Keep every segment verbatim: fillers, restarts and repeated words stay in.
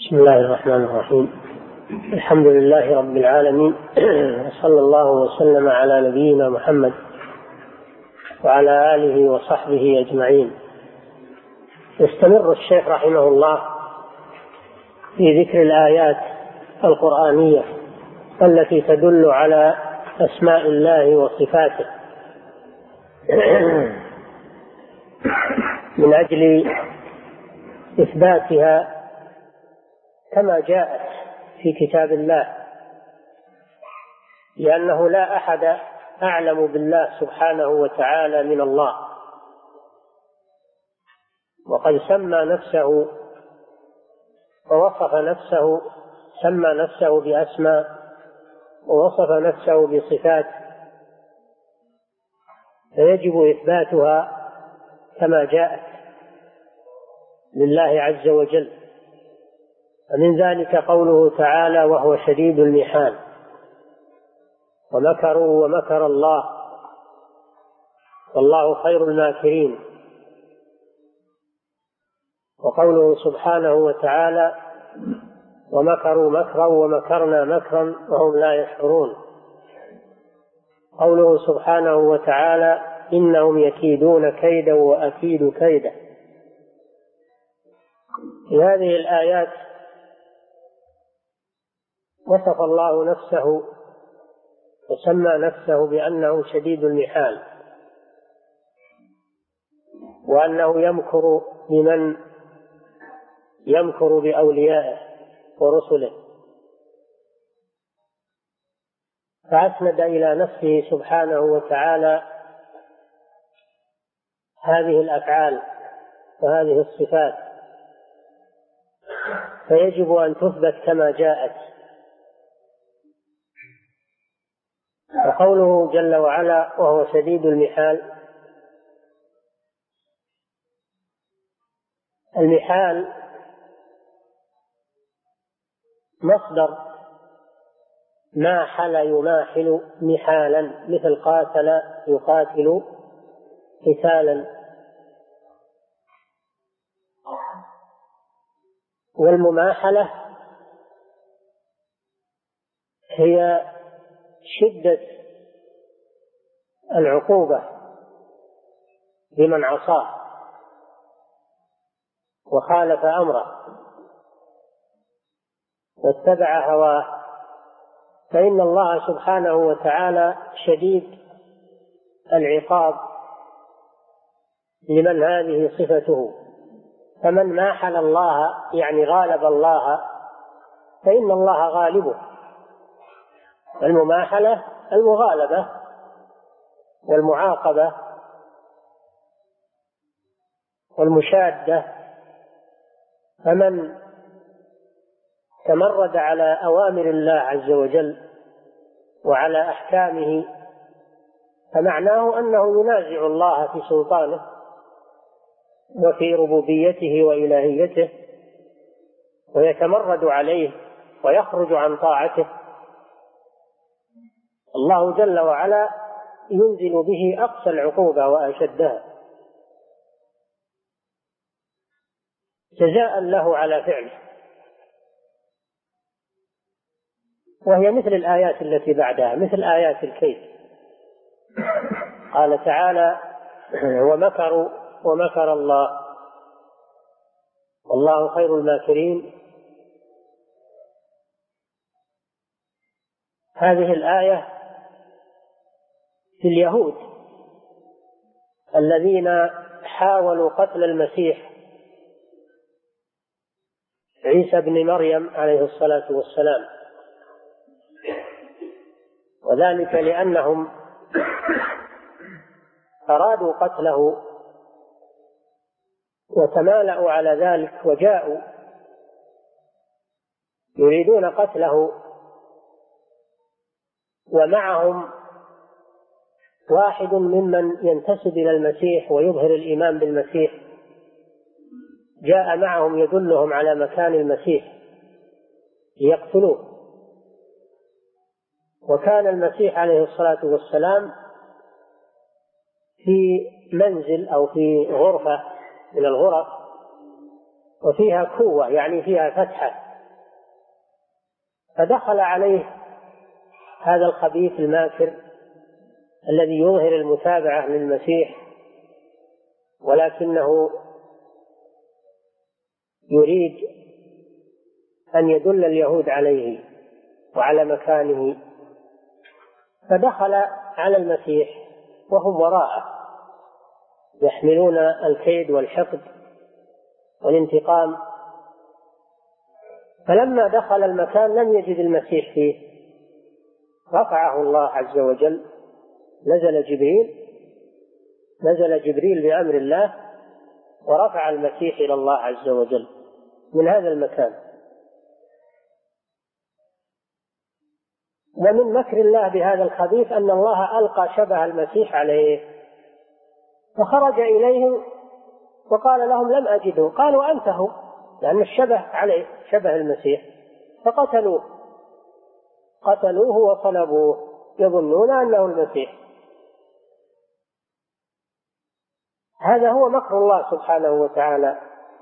بسم الله الرحمن الرحيم. الحمد لله رب العالمين، صلى الله وسلم على نبينا محمد وعلى آله وصحبه أجمعين. يستمر الشيخ رحمه الله في ذكر الآيات القرآنية التي تدل على أسماء الله وصفاته من أجل إثباتها كما جاءت في كتاب الله، لأنه لا أحد أعلم بالله سبحانه وتعالى من الله، وقد سمى نفسه ووصف نفسه سمى نفسه بأسماء ووصف نفسه بصفات، فيجب إثباتها كما جاءت لله عز وجل. ومن ذلك قوله تعالى: وهو شديد المحال، ومكروا ومكر الله والله خير الماكرين. وقوله سبحانه وتعالى: ومكروا مكرا ومكرنا مكرا وهم لا يشعرون. قوله سبحانه وتعالى: إنهم يكيدون كيدا وأكيد كيدا. في هذه الآيات وصف الله نفسه وسمى نفسه بأنه شديد المحال، وأنه يمكر بمن يمكر بأوليائه ورسله، فأسند إلى نفسه سبحانه وتعالى هذه الأفعال وهذه الصفات، فيجب أن تثبت كما جاءت. وقوله جل وعلا: وهو شديد المحال، المحال مصدر ماحل يماحل محالا، مثل قاتل يقاتل قتالا. والمماحلة هي شدة العقوبة لمن عصاه وخالف أمره واتبع هواه، فإن الله سبحانه وتعالى شديد العقاب لمن هذه صفته. فمن ماحل الله يعني غالب الله، فإن الله غالبه. المماحلة المغالبة والمعاقبة والمشادة. فمن تمرد على أوامر الله عز وجل وعلى أحكامه فمعناه أنه ينازع الله في سلطانه وفي ربوبيته وإلهيته، ويتمرد عليه ويخرج عن طاعته. الله جل وعلا ينزل به أقصى العقوبة وأشدها جزاء له على فعله. وهي مثل الآيات التي بعدها، مثل آيات الكيد. قال تعالى: ومكروا ومكر الله والله خير الماكرين. هذه الآية في اليهود الذين حاولوا قتل المسيح عيسى بن مريم عليه الصلاة والسلام، وذلك لأنهم أرادوا قتله وتمالأوا على ذلك وجاءوا يريدون قتله، ومعهم واحد ممن ينتسب إلى المسيح ويظهر الإيمان بالمسيح، جاء معهم يدلهم على مكان المسيح ليقتلوه. وكان المسيح عليه الصلاة والسلام في منزل أو في غرفة من الغرف، وفيها كوة يعني فيها فتحة فدخل عليه هذا الخبيث الماكر الذي يظهر المتابعة للمسيح، ولكنه يريد أن يدل اليهود عليه وعلى مكانه، فدخل على المسيح وهم وراءه يحملون الكيد والحقد والانتقام. فلما دخل المكان لم يجد المسيح فيه، رفعه الله عز وجل، نزل جبريل نزل جبريل بأمر الله ورفع المسيح إلى الله عز وجل من هذا المكان. ومن مكر الله بهذا الخبيث أن الله ألقى شبه المسيح عليه، فخرج إليهم وقال لهم لم أجده، قالوا أنت هو، لأن الشبه عليه شبه المسيح، فقتلوه قتلوه وصلبوه يظنون أنه المسيح. هذا هو مكر الله سبحانه وتعالى،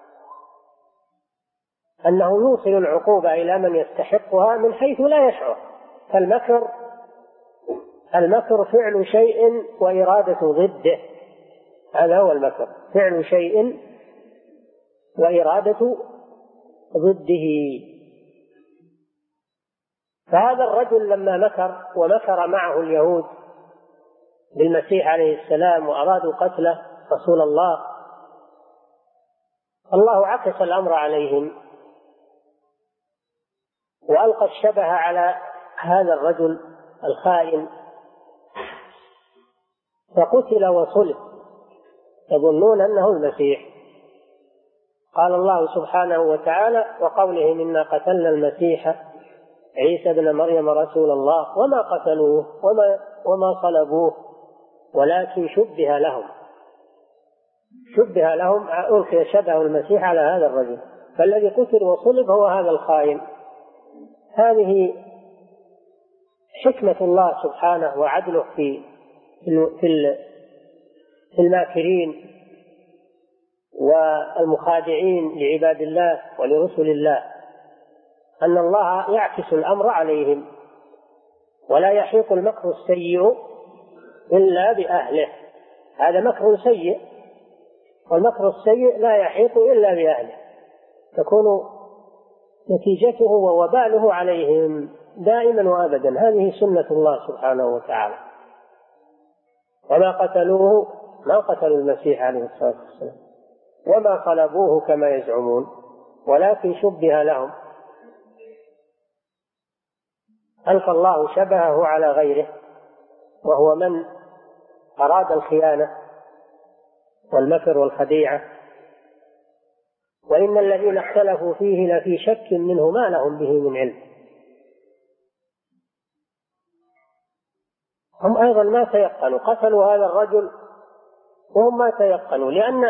أنه يوصل العقوبة إلى من يستحقها من حيث لا يشعر. فالمكر المكر فعل شيء وإرادة ضده، هذا هو المكر، فعل شيء وإرادة ضده. فهذا الرجل لما مكر ومكر معه اليهود بالمسيح عليه السلام وأرادوا قتله رسول الله، الله عكس الأمر عليهم وألقى الشبه على هذا الرجل الخائن، فقتل وصلب يظنون أنه المسيح. قال الله سبحانه وتعالى وقوله إنا قتلنا المسيح عيسى ابن مريم رسول الله وما قتلوه وما, وما صلبوه ولكن شبه لهم شبه لهم ألقي شبه المسيح على هذا الرجل، فالذي قتل وصلب هو هذا الخائن. هذه حكمة الله سبحانه وعدله في في الماكرين والمخادعين لعباد الله ولرسل الله، أن الله يعكس الأمر عليهم، ولا يحيق المكر السيء إلا بأهله. هذا مكر سيء، والمكر السيء لا يحيق إلا بأهله، تكون نتيجته ووباله عليهم دائما وأبدا. هذه سنة الله سبحانه وتعالى. وما قتلوه ما قتلوا المسيح عليه الصلاة والسلام وما صلبوه كما يزعمون ولكن شبه لهم. ألقى الله شبهه على غيره، وهو من أراد الخيانة والمكر والخديعة. وإن الذين اختلفوا فيه لفي شك منه ما لهم به من علم. هم أيضا ما تيقنوا، قتلوا هذا الرجل وهم ما تيقنوا، لأن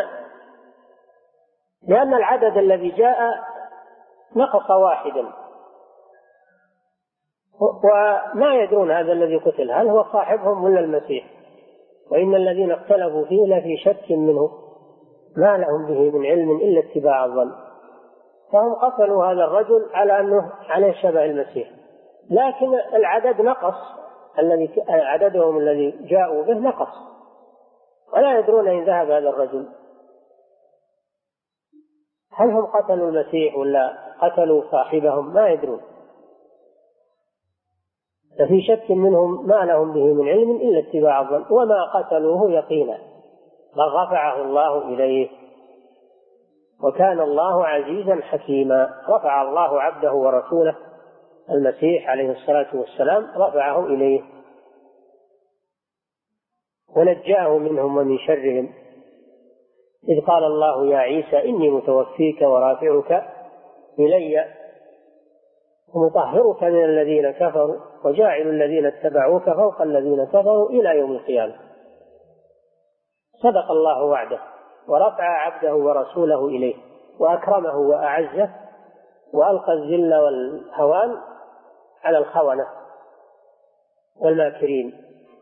لأن العدد الذي جاء نقص واحدا، وما يدرون هذا الذي قتل هل هو صاحبهم ولا المسيح. وإن الذين اختلفوا فيه لفي شك منه ما لهم به من علم إلا اتباع الظن. فهم قتلوا هذا الرجل على أنه عليه شبه المسيح، لكن العدد نقص، الذي عددهم الذي جاءوا به نقص، ولا يدرون إن ذهب هذا الرجل هل هم قتلوا المسيح ولا قتلوا صاحبهم، ما يدرون. ففي شك منهم ما لهم به من علم إلا اتباع الظن وما قتلوه يقينا بل رفعه الله إليه وكان الله عزيزا حكيما. رفع الله عبده ورسوله المسيح عليه الصلاة والسلام، رفعه إليه ونجاه منهم ومن شرهم، إذ قال الله يا عيسى إني متوفيك ورافعك إلي ومطهرك من الذين كفروا وجاعل الذين اتبعوك فوق الذين كفروا إلى يوم القيامة. صدق الله وعده ورفع عبده ورسوله إليه وأكرمه وأعزه وألقى الذل والهوان على الخونة والماكرين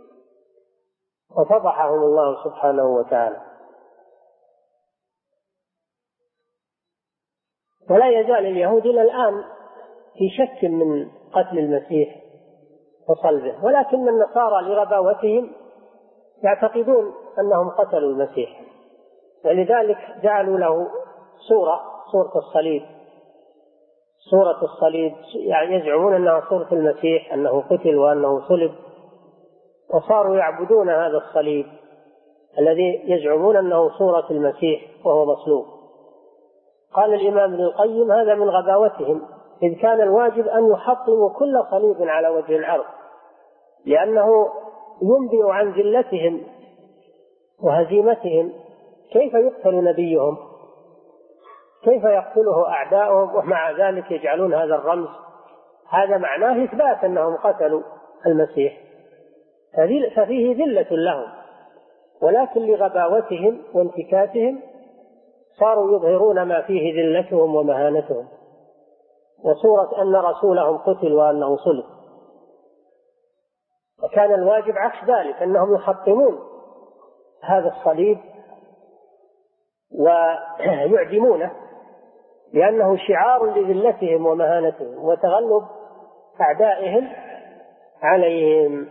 وفضحهم الله سبحانه وتعالى. ولا يزال اليهود إلى الآن في شك من قتل المسيح وصلبه، ولكن النصارى لغباوتهم يعتقدون أنهم قتلوا المسيح، ولذلك جعلوا له صورة صورة الصليب صورة الصليب يعني يزعمون أنها صورة المسيح أنه قتل وأنه صلب، وصاروا يعبدون هذا الصليب الذي يزعمون أنه صورة المسيح وهو مصلوب. قال الإمام ابن القيم هذا من غباوتهم، إذ كان الواجب أن يحطموا كل صليب على وجه الأرض، لأنه ينبئ عن ذلتهم وهزيمتهم. كيف يقتل نبيهم؟ كيف يقتله أعداؤهم ومع ذلك يجعلون هذا الرمز؟ هذا معناه إثبات أنهم قتلوا المسيح، ففيه ذلة لهم، ولكن لغباوتهم وانتكاسهم صاروا يظهرون ما فيه ذلتهم ومهانتهم، وصورة أن رسولهم قتل وأنه صلب. وكان الواجب عكس ذلك، أنهم يحطمون هذا الصليب ويعدمونه، لأنه شعار لذلتهم ومهانتهم وتغلب أعدائهم عليهم.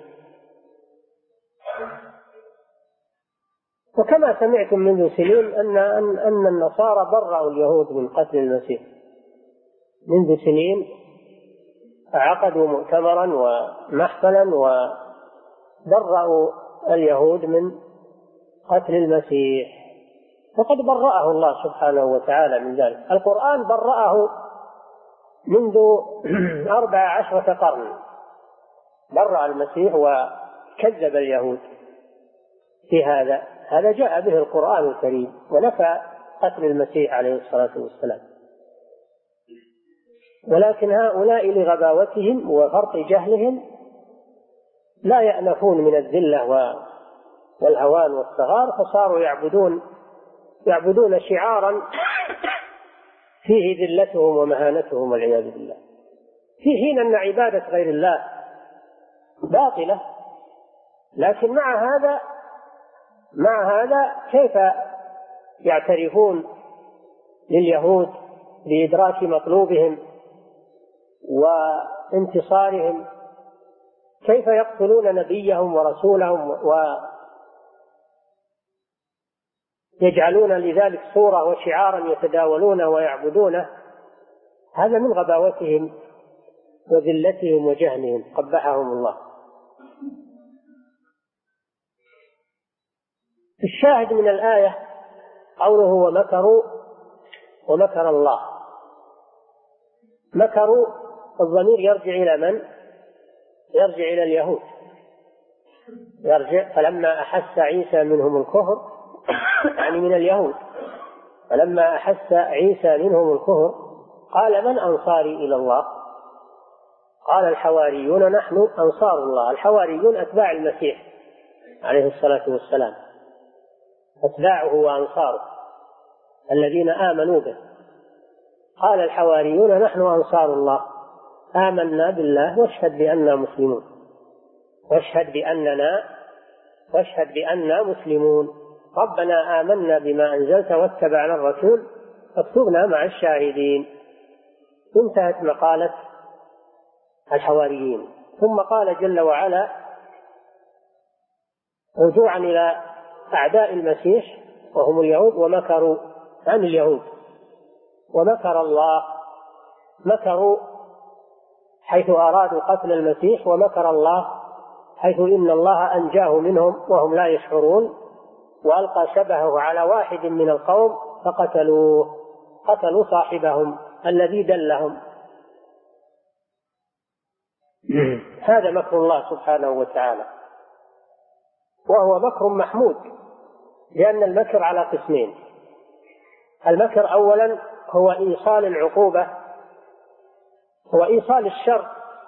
وكما سمعتم منذ سنين أن أن النصارى برأوا اليهود من قتل المسيح، منذ سنين عقدوا مؤتمرا ومحفلا وبرأوا اليهود من قتل المسيح، وقد برأه الله سبحانه وتعالى من ذلك. القرآن برأه منذ أربع عشرة قرن، برأ المسيح وكذب اليهود في هذا هذا جاء به القرآن الكريم ونفى قتل المسيح عليه الصلاة والسلام. ولكن هؤلاء لغباوتهم وفرط جهلهم لا يأنفون من الذلة والهوان والصغار، فصاروا يعبدون يعبدون شعارا فيه ذلتهم ومهانتهم والعياذ بالله، في حين أن عبادة غير الله باطلة. لكن مع هذا مع هذا كيف يعترفون لليهود بإدراك مطلوبهم وانتصارهم؟ كيف يقتلون نبيهم ورسولهم ويجعلون لذلك صورة وشعارا يتداولونه ويعبدونه؟ هذا من غباوتهم وذلتهم وجهلهم، قبحهم الله. الشاهد من الآية قوله ومكروا ومكر الله. مكروا الضمير يرجع إلى من؟ يرجع إلى اليهود، يرجع فلما أحس عيسى منهم الكفر، يعني من اليهود، فلما أحس عيسى منهم الكفر قال من أنصاري إلى الله؟ قال الحواريون نحن أنصار الله. الحواريون أتباع المسيح عليه الصلاة والسلام، أتباعه وأنصاره الذين آمنوا به. قال الحواريون نحن أنصار الله آمنا بالله واشهد بأننا مسلمون واشهد بأننا واشهد بأننا مسلمون ربنا آمنا بما أنزلت واتبعنا الرسول فاكتبنا مع الشاهدين. انتهت مقالة الحواريين. ثم قال جل وعلا رجوعا إلى أعداء المسيح وهم اليهود ومكروا عن اليهود ومكر الله. مكروا حيث أرادوا قتل المسيح، ومكر الله حيث إن الله أنجاه منهم وهم لا يشعرون، وألقى شبهه على واحد من القوم فقتلوه، قتلوا صاحبهم الذي دلهم. هذا مكر الله سبحانه وتعالى، وهو مكر محمود، لأن المكر على قسمين. المكر أولا هو إيصال العقوبة، هو إيصال الشر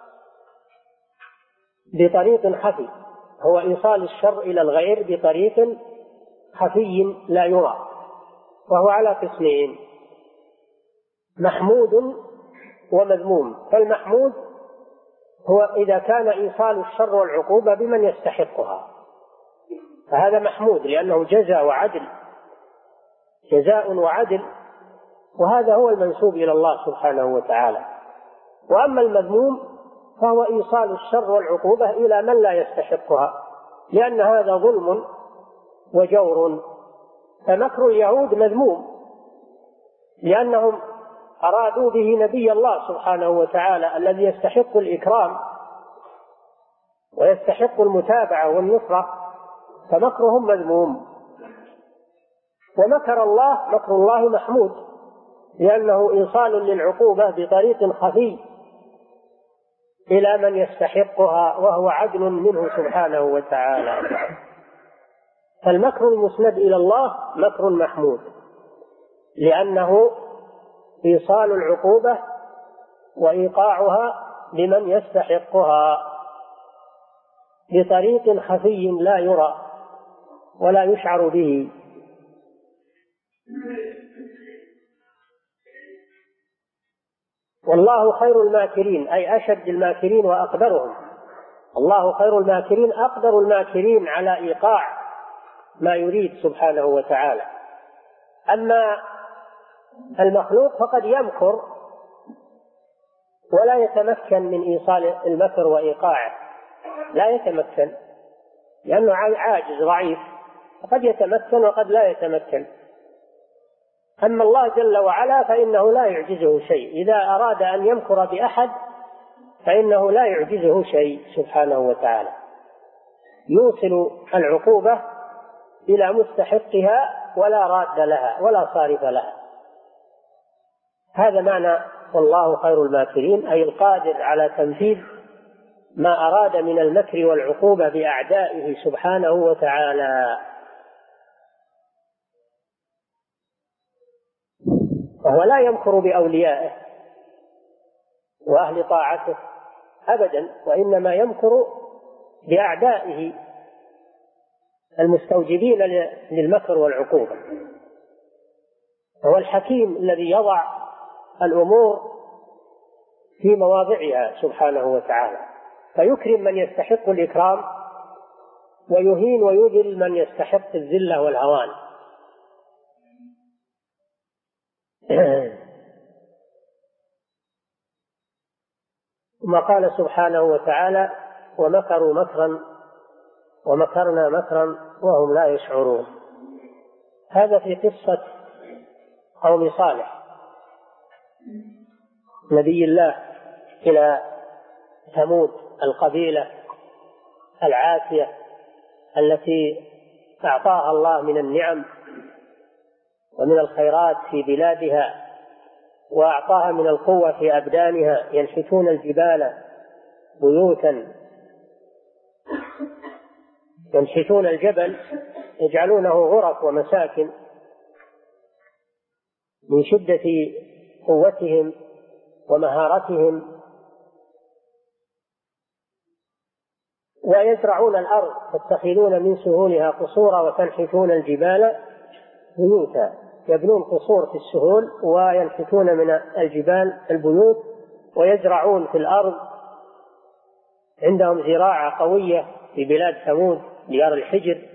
بطريق خفي، هو إيصال الشر إلى الغير بطريق خفي لا يرى، وهو على قسمين: محمود ومذموم. فالمحمود هو إذا كان إيصال الشر والعقوبة بمن يستحقها، فهذا محمود لأنه جزاء وعدل، جزاء وعدل، وهذا هو المنسوب إلى الله سبحانه وتعالى. وأما المذموم فهو إيصال الشر والعقوبة إلى من لا يستحقها، لأن هذا ظلم وجور. فمكر اليهود مذموم لأنهم أرادوا به نبي الله سبحانه وتعالى الذي يستحق الإكرام ويستحق المتابعة والنصرة، فمكرهم مذموم. ومكر الله، مكر الله محمود، لأنه إيصال للعقوبة بطريق خفي إلى من يستحقها، وهو عدل منه سبحانه وتعالى. فالمكر المسند إلى الله مكر محمود، لأنه إيصال العقوبة وإيقاعها لمن يستحقها بطريق خفي لا يرى ولا يشعر به. والله خير الماكرين، أي أشد الماكرين وأقدرهم. الله خير الماكرين، أقدر الماكرين على إيقاع ما يريد سبحانه وتعالى. أما المخلوق فقد يمكر ولا يتمكن من إيصال المكر وإيقاعه، لا يتمكن لأنه عاجز ضعيف، قد يتمكن وقد لا يتمكن. أما الله جل وعلا فإنه لا يعجزه شيء، إذا أراد أن يمكر بأحد فإنه لا يعجزه شيء سبحانه وتعالى، يوصل العقوبة إلى مستحقها ولا راد لها ولا صارف لها. هذا معنى والله خير الماكرين، أي القادر على تنفيذ ما أراد من المكر والعقوبة بأعدائه سبحانه وتعالى. وهو لا يمكر بأوليائه وأهل طاعته أبدا، وإنما يمكر بأعدائه المستوجبين للمكر والعقوبة. هو الحكيم الذي يضع الأمور في مواضعها سبحانه وتعالى، فيكرم من يستحق الإكرام ويهين ويذل من يستحق الذلة والهوان. ثم قال سبحانه وتعالى ومكروا مكرا ومكرنا مكرا وهم لا يشعرون. هذا في قصة قوم صالح نبي الله إلى ثمود، القبيلة العاتية التي أعطاها الله من النعم ومن الخيرات في بلادها، وأعطاها من القوة في أبدانها، ينحتون الجبال بيوتا، ينحتون الجبل يجعلونه غرف ومساكن من شدة قوتهم ومهارتهم. ويزرعون الأرض تتخذون من سهولها قصورا وتنحتون الجبال بيوتا، يبنون قصور في السهول وينحتون من الجبال البيوت، ويزرعون في الأرض، عندهم زراعة قوية في بلاد ثمود ديار الحجر.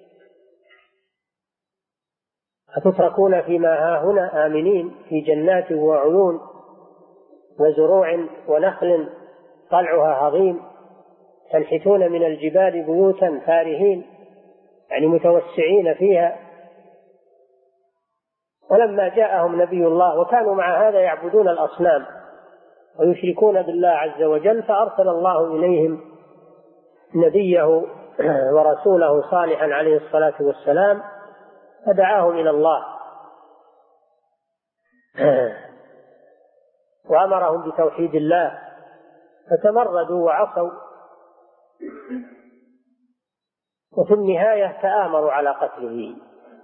أتتركون فيما هاهنا آمنين في جنات وعيون وزروع ونخل طلعها هضيم، تنحتون من الجبال بيوتا فارهين، يعني متوسعين فيها. ولما جاءهم نبي الله وكانوا مع هذا يعبدون الأصنام ويشركون بالله عز وجل، فأرسل الله إليهم نبيه ورسوله صالحا عليه الصلاة والسلام، فدعاهم إلى الله وأمرهم بتوحيد الله، فتمردوا وعصوا، وفي النهاية تآمروا على قتله.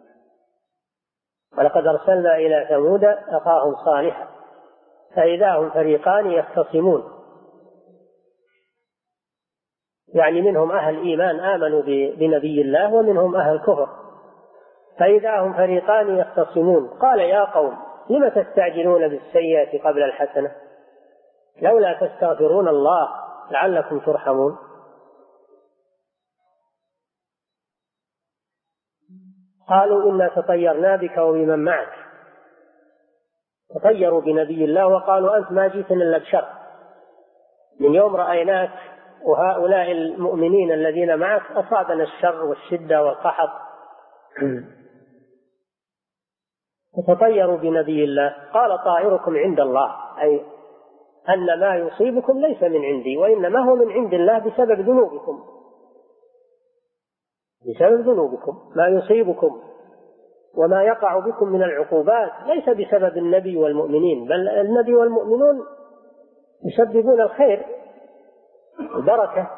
ولقد أرسلنا إلى ثمود أخاهم صالحا فإذا هم فريقان يختصمون، يعني منهم أهل إيمان آمنوا بنبي الله ومنهم أهل كفر، فإذا هم فريقان يختصمون. قال يا قوم لم تستعجلون بالسيئة قبل الحسنة لولا تستغفرون الله لعلكم ترحمون. قالوا إنا تطيرنا بك وبمن معك، تطيروا بنبي الله وقالوا أنت ما جئتنا إلا بشر من يوم رأيناك وهؤلاء المؤمنين الذين معك أصابنا الشر والشدة والقحط، وتطيروا بنبي الله. قال طائركم عند الله، أي أن ما يصيبكم ليس من عندي، وإنما هو من عند الله بسبب ذنوبكم، بسبب ذنوبكم. ما يصيبكم وما يقع بكم من العقوبات ليس بسبب النبي والمؤمنين، بل النبي والمؤمنون يسببون الخير البركة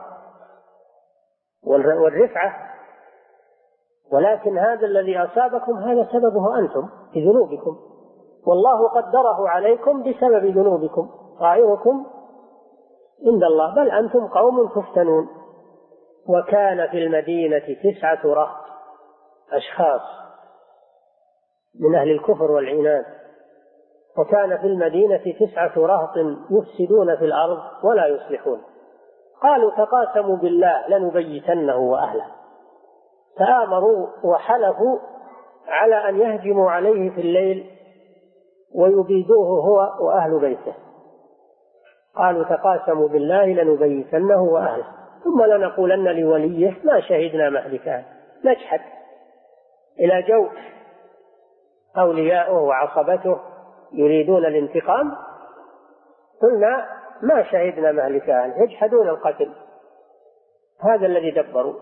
والرفعة، ولكن هذا الذي أصابكم هذا سببه أنتم بذنوبكم، والله قدره عليكم بسبب ذنوبكم. طائركم عند الله، بل أنتم قوم تفتنون. وكان في المدينة تسعة رهط، أشخاص من أهل الكفر والعناد. وكان في المدينة تسعة رهط يفسدون في الأرض ولا يصلحون. قالوا تقاسموا بالله لنبيتنه وأهله، فآمروا وحلفوا على أن يهجموا عليه في الليل ويبيدوه هو وأهل بيته. قالوا تقاسموا بالله لنبيتنه وأهله ثم لنقولن لوليه ما شهدنا مهلكه. نجحد إلى جو أولياؤه وعصبته يريدون الانتقام، قلنا ما شهدنا مهلكه، يجحدون القتل. هذا الذي دبروا.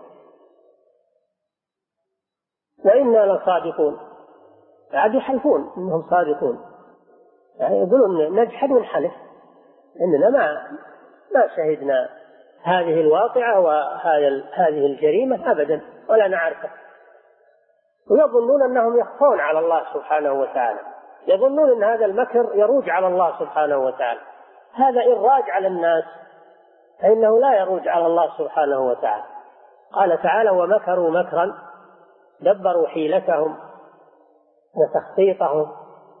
وإنا لصادقون، بعد يحلفون إنهم صادقون، يعني يقولون نجحد ونحلف إننا ما ما شهدنا هذه الواقعة وهذه الجريمة أبدا ولا نعرفه. ويظنون أنهم يخفون على الله سبحانه وتعالى، يظنون أن هذا المكر يروج على الله سبحانه وتعالى. هذا إراج على الناس، فإنه لا يروج على الله سبحانه وتعالى. قال تعالى ومكروا مكرا دبروا حيلتهم وتخطيطهم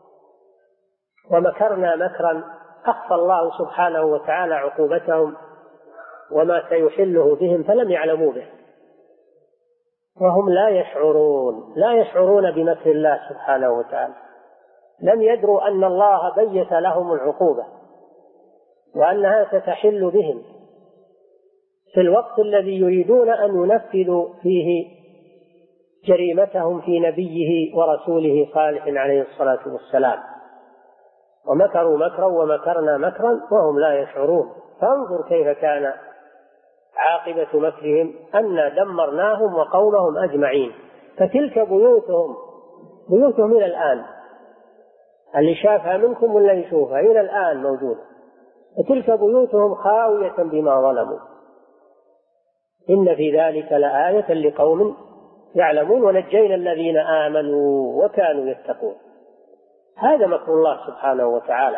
ومكرنا مكرا أخفى الله سبحانه وتعالى عقوبتهم وما سيحله بهم فلم يعلموا به، وهم لا يشعرون لا يشعرون بمكر الله سبحانه وتعالى. لم يدروا أن الله بيت لهم العقوبة وأنها ستحل بهم في الوقت الذي يريدون أن ينفذوا فيه جريمتهم في نبيه ورسوله صالح عليه الصلاة والسلام. ومكروا مكرا ومكرنا مكرا وهم لا يشعرون. فانظر كيف كان عاقبة مكرهم أنا دمرناهم وقومهم أجمعين. فتلك بيوتهم بيوتهم إلى الآن، اللي شافها منكم ولا يشوفها إلى الآن موجودة. وتلك بيوتهم خاوية بما ظلموا. إن في ذلك لآية لقوم يعلمون ونجينا الذين آمنوا وكانوا يتقون. هذا مكر الله سبحانه وتعالى.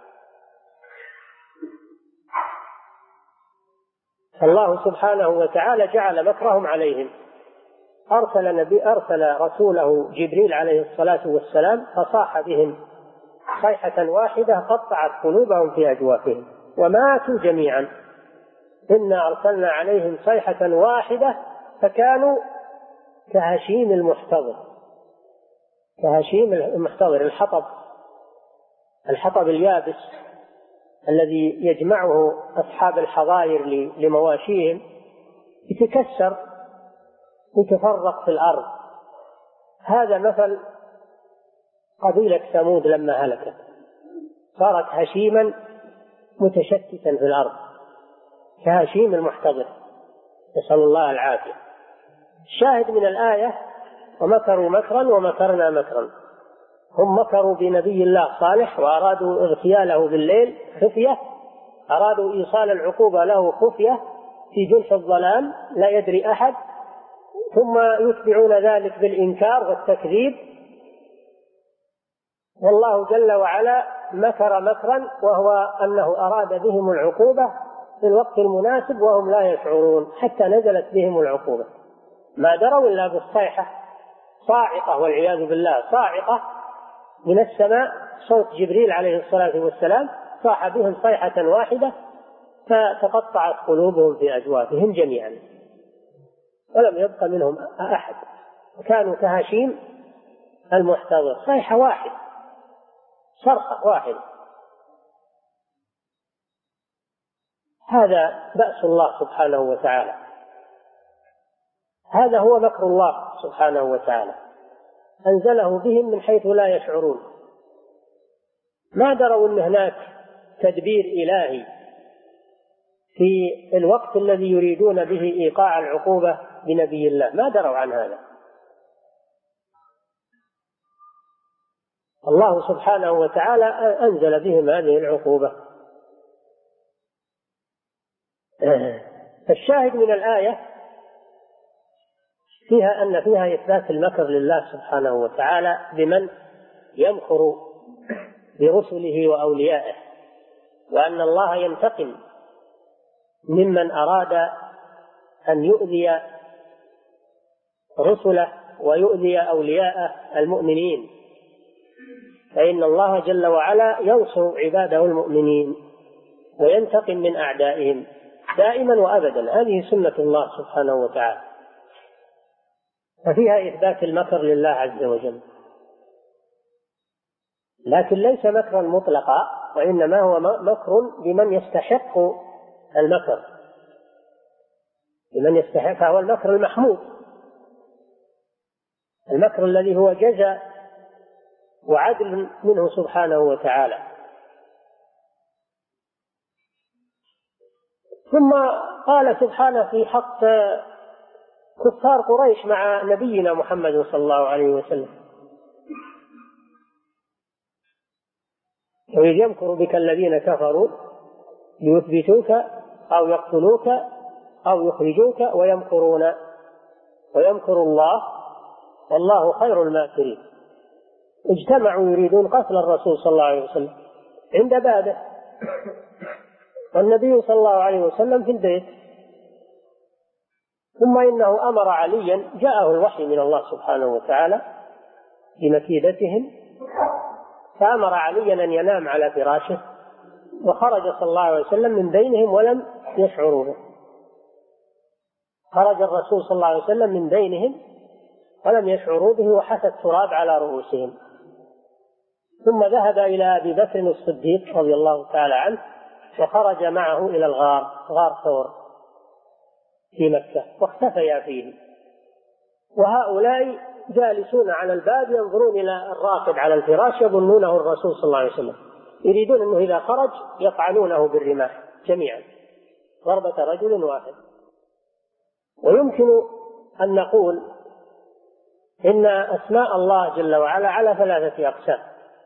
الله سبحانه وتعالى جعل مكرهم عليهم. أرسل, نبي أرسل رسوله جبريل عليه الصلاة والسلام فصاح بهم صيحة واحدة قطعت قلوبهم في أجوافهم وماتوا جميعا. إنا أرسلنا عليهم صيحة واحدة فكانوا كهشيم المحتضر. كهشيم المحتضر الحطب الحطب اليابس الذي يجمعه أصحاب الحظائر لمواشيهم يتكسر ويتفرق في الأرض. هذا مثل قبيلة ثمود لما هلكت، صارت هشيما متشتتا في الأرض كهشيم المحتضر، نسأل الله العافية. الشاهد من الآية ومكروا مكرا ومكرنا مكرا. هم مكروا بنبي الله صالح وأرادوا اغتياله بالليل خفية، أرادوا إيصال العقوبة له خفية في جنح الظلام لا يدري أحد، ثم يتبعون ذلك بالإنكار والتكذيب. والله جل وعلا مكر مكرا وهو أنه أراد بهم العقوبة في الوقت المناسب وهم لا يشعرون حتى نزلت بهم العقوبة. ما دروا إلا بالصيحة صاعقة والعياذ بالله، صاعقة من السماء، صوت جبريل عليه الصلاة والسلام صاح بهم صيحة واحدة فتقطعت قلوبهم في أجوافهم جميعا ولم يبق منهم أحد. كانوا كهشيم المحتضر، صيحة واحدة، صرخة واحدة. هذا بأس الله سبحانه وتعالى، هذا هو مكر الله سبحانه وتعالى، أنزله بهم من حيث لا يشعرون، ما دروا أن هناك تدبير إلهي في الوقت الذي يريدون به إيقاع العقوبة بنبي الله، ما دروا عن هذا. الله سبحانه وتعالى أنزل بهم هذه العقوبة. الشاهد من الآية فيها أن فيها إثبات المكر لله سبحانه وتعالى بمن يمكر برسله وأوليائه، وأن الله ينتقم ممن أراد أن يؤذي رسله ويؤذي أولياءه المؤمنين، فإن الله جل وعلا ينصر عباده المؤمنين وينتقم من أعدائهم دائما وأبدا، هذه سنة الله سبحانه وتعالى. ففيها إثبات المكر لله عز وجل، لكن ليس مكرا مطلقا، وإنما هو مكر بمن يستحق المكر، بمن يستحق، فهو المكر المحمود، المكر الذي هو جزاء وعدل منه سبحانه وتعالى. ثم قال سبحانه في حق كفار قريش مع نبينا محمد صلى الله عليه وسلم: وإذ يمكر بك الذين كفروا ليثبتوك أو يقتلوك أو يخرجوك ويمكرون ويمكر الله والله خير الماكرين. اجتمعوا يريدون قتل الرسول صلى الله عليه وسلم عند بابه، والنبي صلى الله عليه وسلم في البيت، ثم إنه أمر عليا، جاءه الوحي من الله سبحانه وتعالى بمكيدتهم، فأمر عليا أن ينام على فراشه، وخرج صلى الله عليه وسلم من بينهم ولم يشعروا به. خرج الرسول صلى الله عليه وسلم من بينهم ولم يشعروا به، وحث التراب على رؤوسهم، ثم ذهب إلى أبي بكر الصديق رضي الله تعالى عنه، وخرج معه إلى الغار، غار ثور في مكة، واختفيا فيه، وهؤلاء جالسون على الباب ينظرون إلى الراقد على الفراش يظنونه الرسول صلى الله عليه وسلم، يريدون أنه إذا خرج يطعنونه بالرماح جميعا ضربة رجل واحد. ويمكن أن نقول إن أسماء الله جل وعلا على ثلاثة أقسام،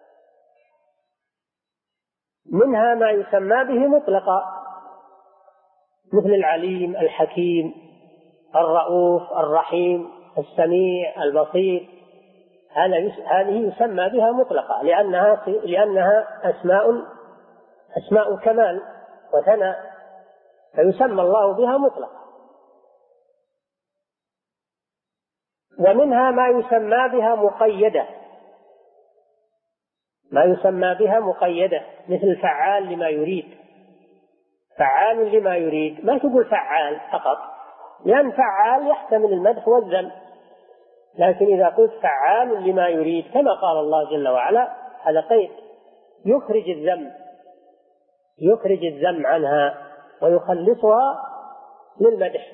منها ما يسمى به مطلقا مثل العليم، الحكيم، الرؤوف، الرحيم، السميع، البصير، هذه يسمى بها مطلقا لأنها لأنها أسماء أسماء كمال وثناء، فيسمى الله بها مطلقا. ومنها ما يسمى بها مقيدة، ما يسمى بها مقيدة مثل فعال لما يريد، فعال لما يريد، ما تقول فعال فقط، لأن فعال يحتمل المدح والذم، لكن إذا قلت فعال لما يريد كما قال الله جل وعلا هذا قيد يخرج الذم، يخرج الذم عنها ويخلصها للمدح،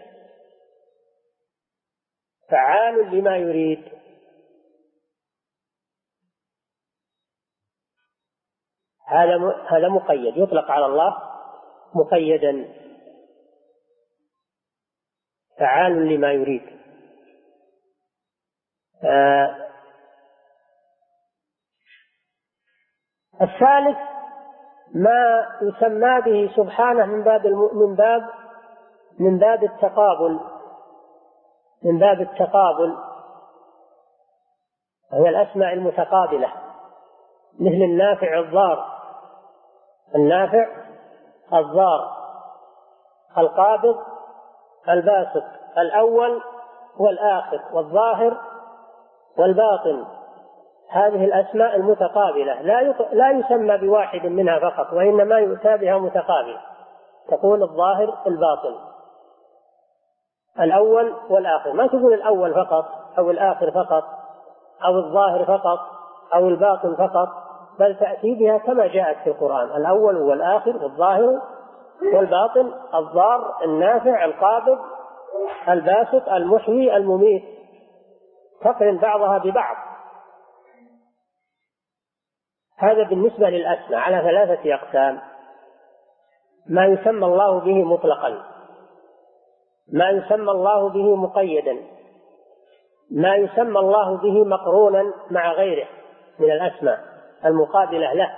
فعال لما يريد. هذا هذا مقيد، يطلق على الله مقيدا، فعال لما يريد. آه الثالث ما يسمى به سبحانه من باب من باب من باب التقابل، من باب التقابل وهي الأسماء المتقابلة، مثل النافع الضار، النافع الضار، القابض الباسط، الأول والآخر والظاهر والباطن، هذه الأسماء المتقابلة لا يسمى بواحد منها فقط، وإنما يؤتى بها متقابلة، تقول الظاهر الباطن، الأول والآخر، ما تقول الأول فقط أو الآخر فقط أو الظاهر فقط أو الباطن فقط، بل تأتي بها كما جاءت في القرآن، الأول والآخر والظاهر والباطن الضار النافع القابض الباسط المحيي المميت، تقرن بعضها ببعض. هذا بالنسبة للأسماء على ثلاثة أقسام: ما يسمى الله به مطلقا، ما يسمى الله به مقيدا، ما يسمى الله به مقرونا مع غيره من الأسماء المقابلة له.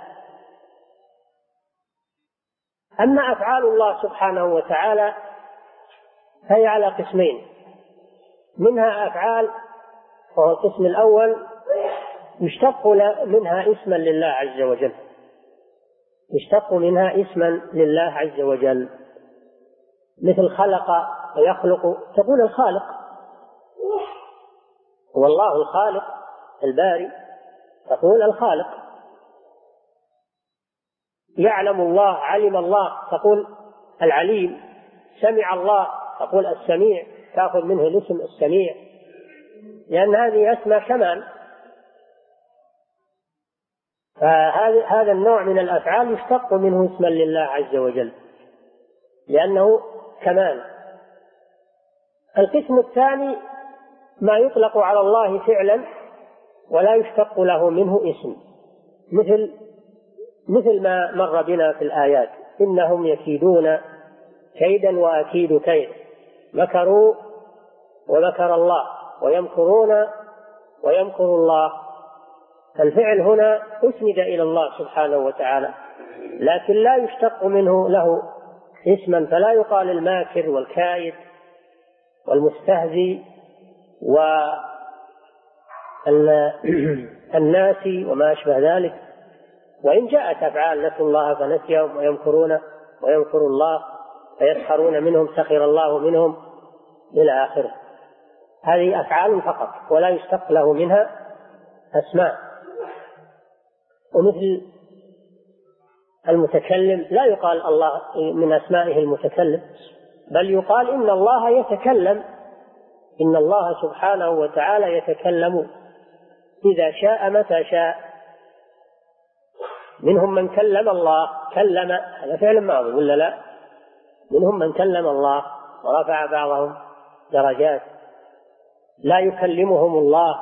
أما أفعال الله سبحانه وتعالى فهي على قسمين: منها أفعال، وهو القسم الأول يشتق منها اسما لله عز وجل، يشتق منها اسما لله عز وجل، مثل خلق ويخلق، تقول الخالق، والله الخالق الباري، تقول الخالق. يعلم الله، علم الله، تقول العليم. سمع الله، تقول السميع، تأخذ منه الاسم السميع، لأن هذه أسماء كمال. فهذا هذا النوع من الأفعال يشتق منه اسما لله عز وجل لأنه كمال. القسم الثاني ما يطلق على الله فعلا ولا يشتق له منه اسم، مثل مثل ما مر بنا في الآيات: إنهم يكيدون كيدا وأكيد كيد، مكروا ومكر الله، ويمكرون ويمكر الله. الفعل هنا أسند إلى الله سبحانه وتعالى، لكن لا يشتق منه له اسما، فلا يقال الماكر والكائد والمستهزي والناسي وما أشبه ذلك. وإن جاءت أفعال: نسوا الله فنسيهم، ويمكرون ويمكر الله، فيسخرون منهم سخر الله منهم، إلى آخره. هذه أفعال فقط ولا يشتق له منها أسماء. ومثل المتكلم لا يقال الله من أسمائه المتكلم، بل يقال إن الله يتكلم، إن الله سبحانه وتعالى يتكلم إذا شاء متى شاء. منهم من كلم الله، كلم هذا فعل ماضي ولا لا؟ منهم من كلم الله ورفع بعضهم درجات، لا يكلمهم الله.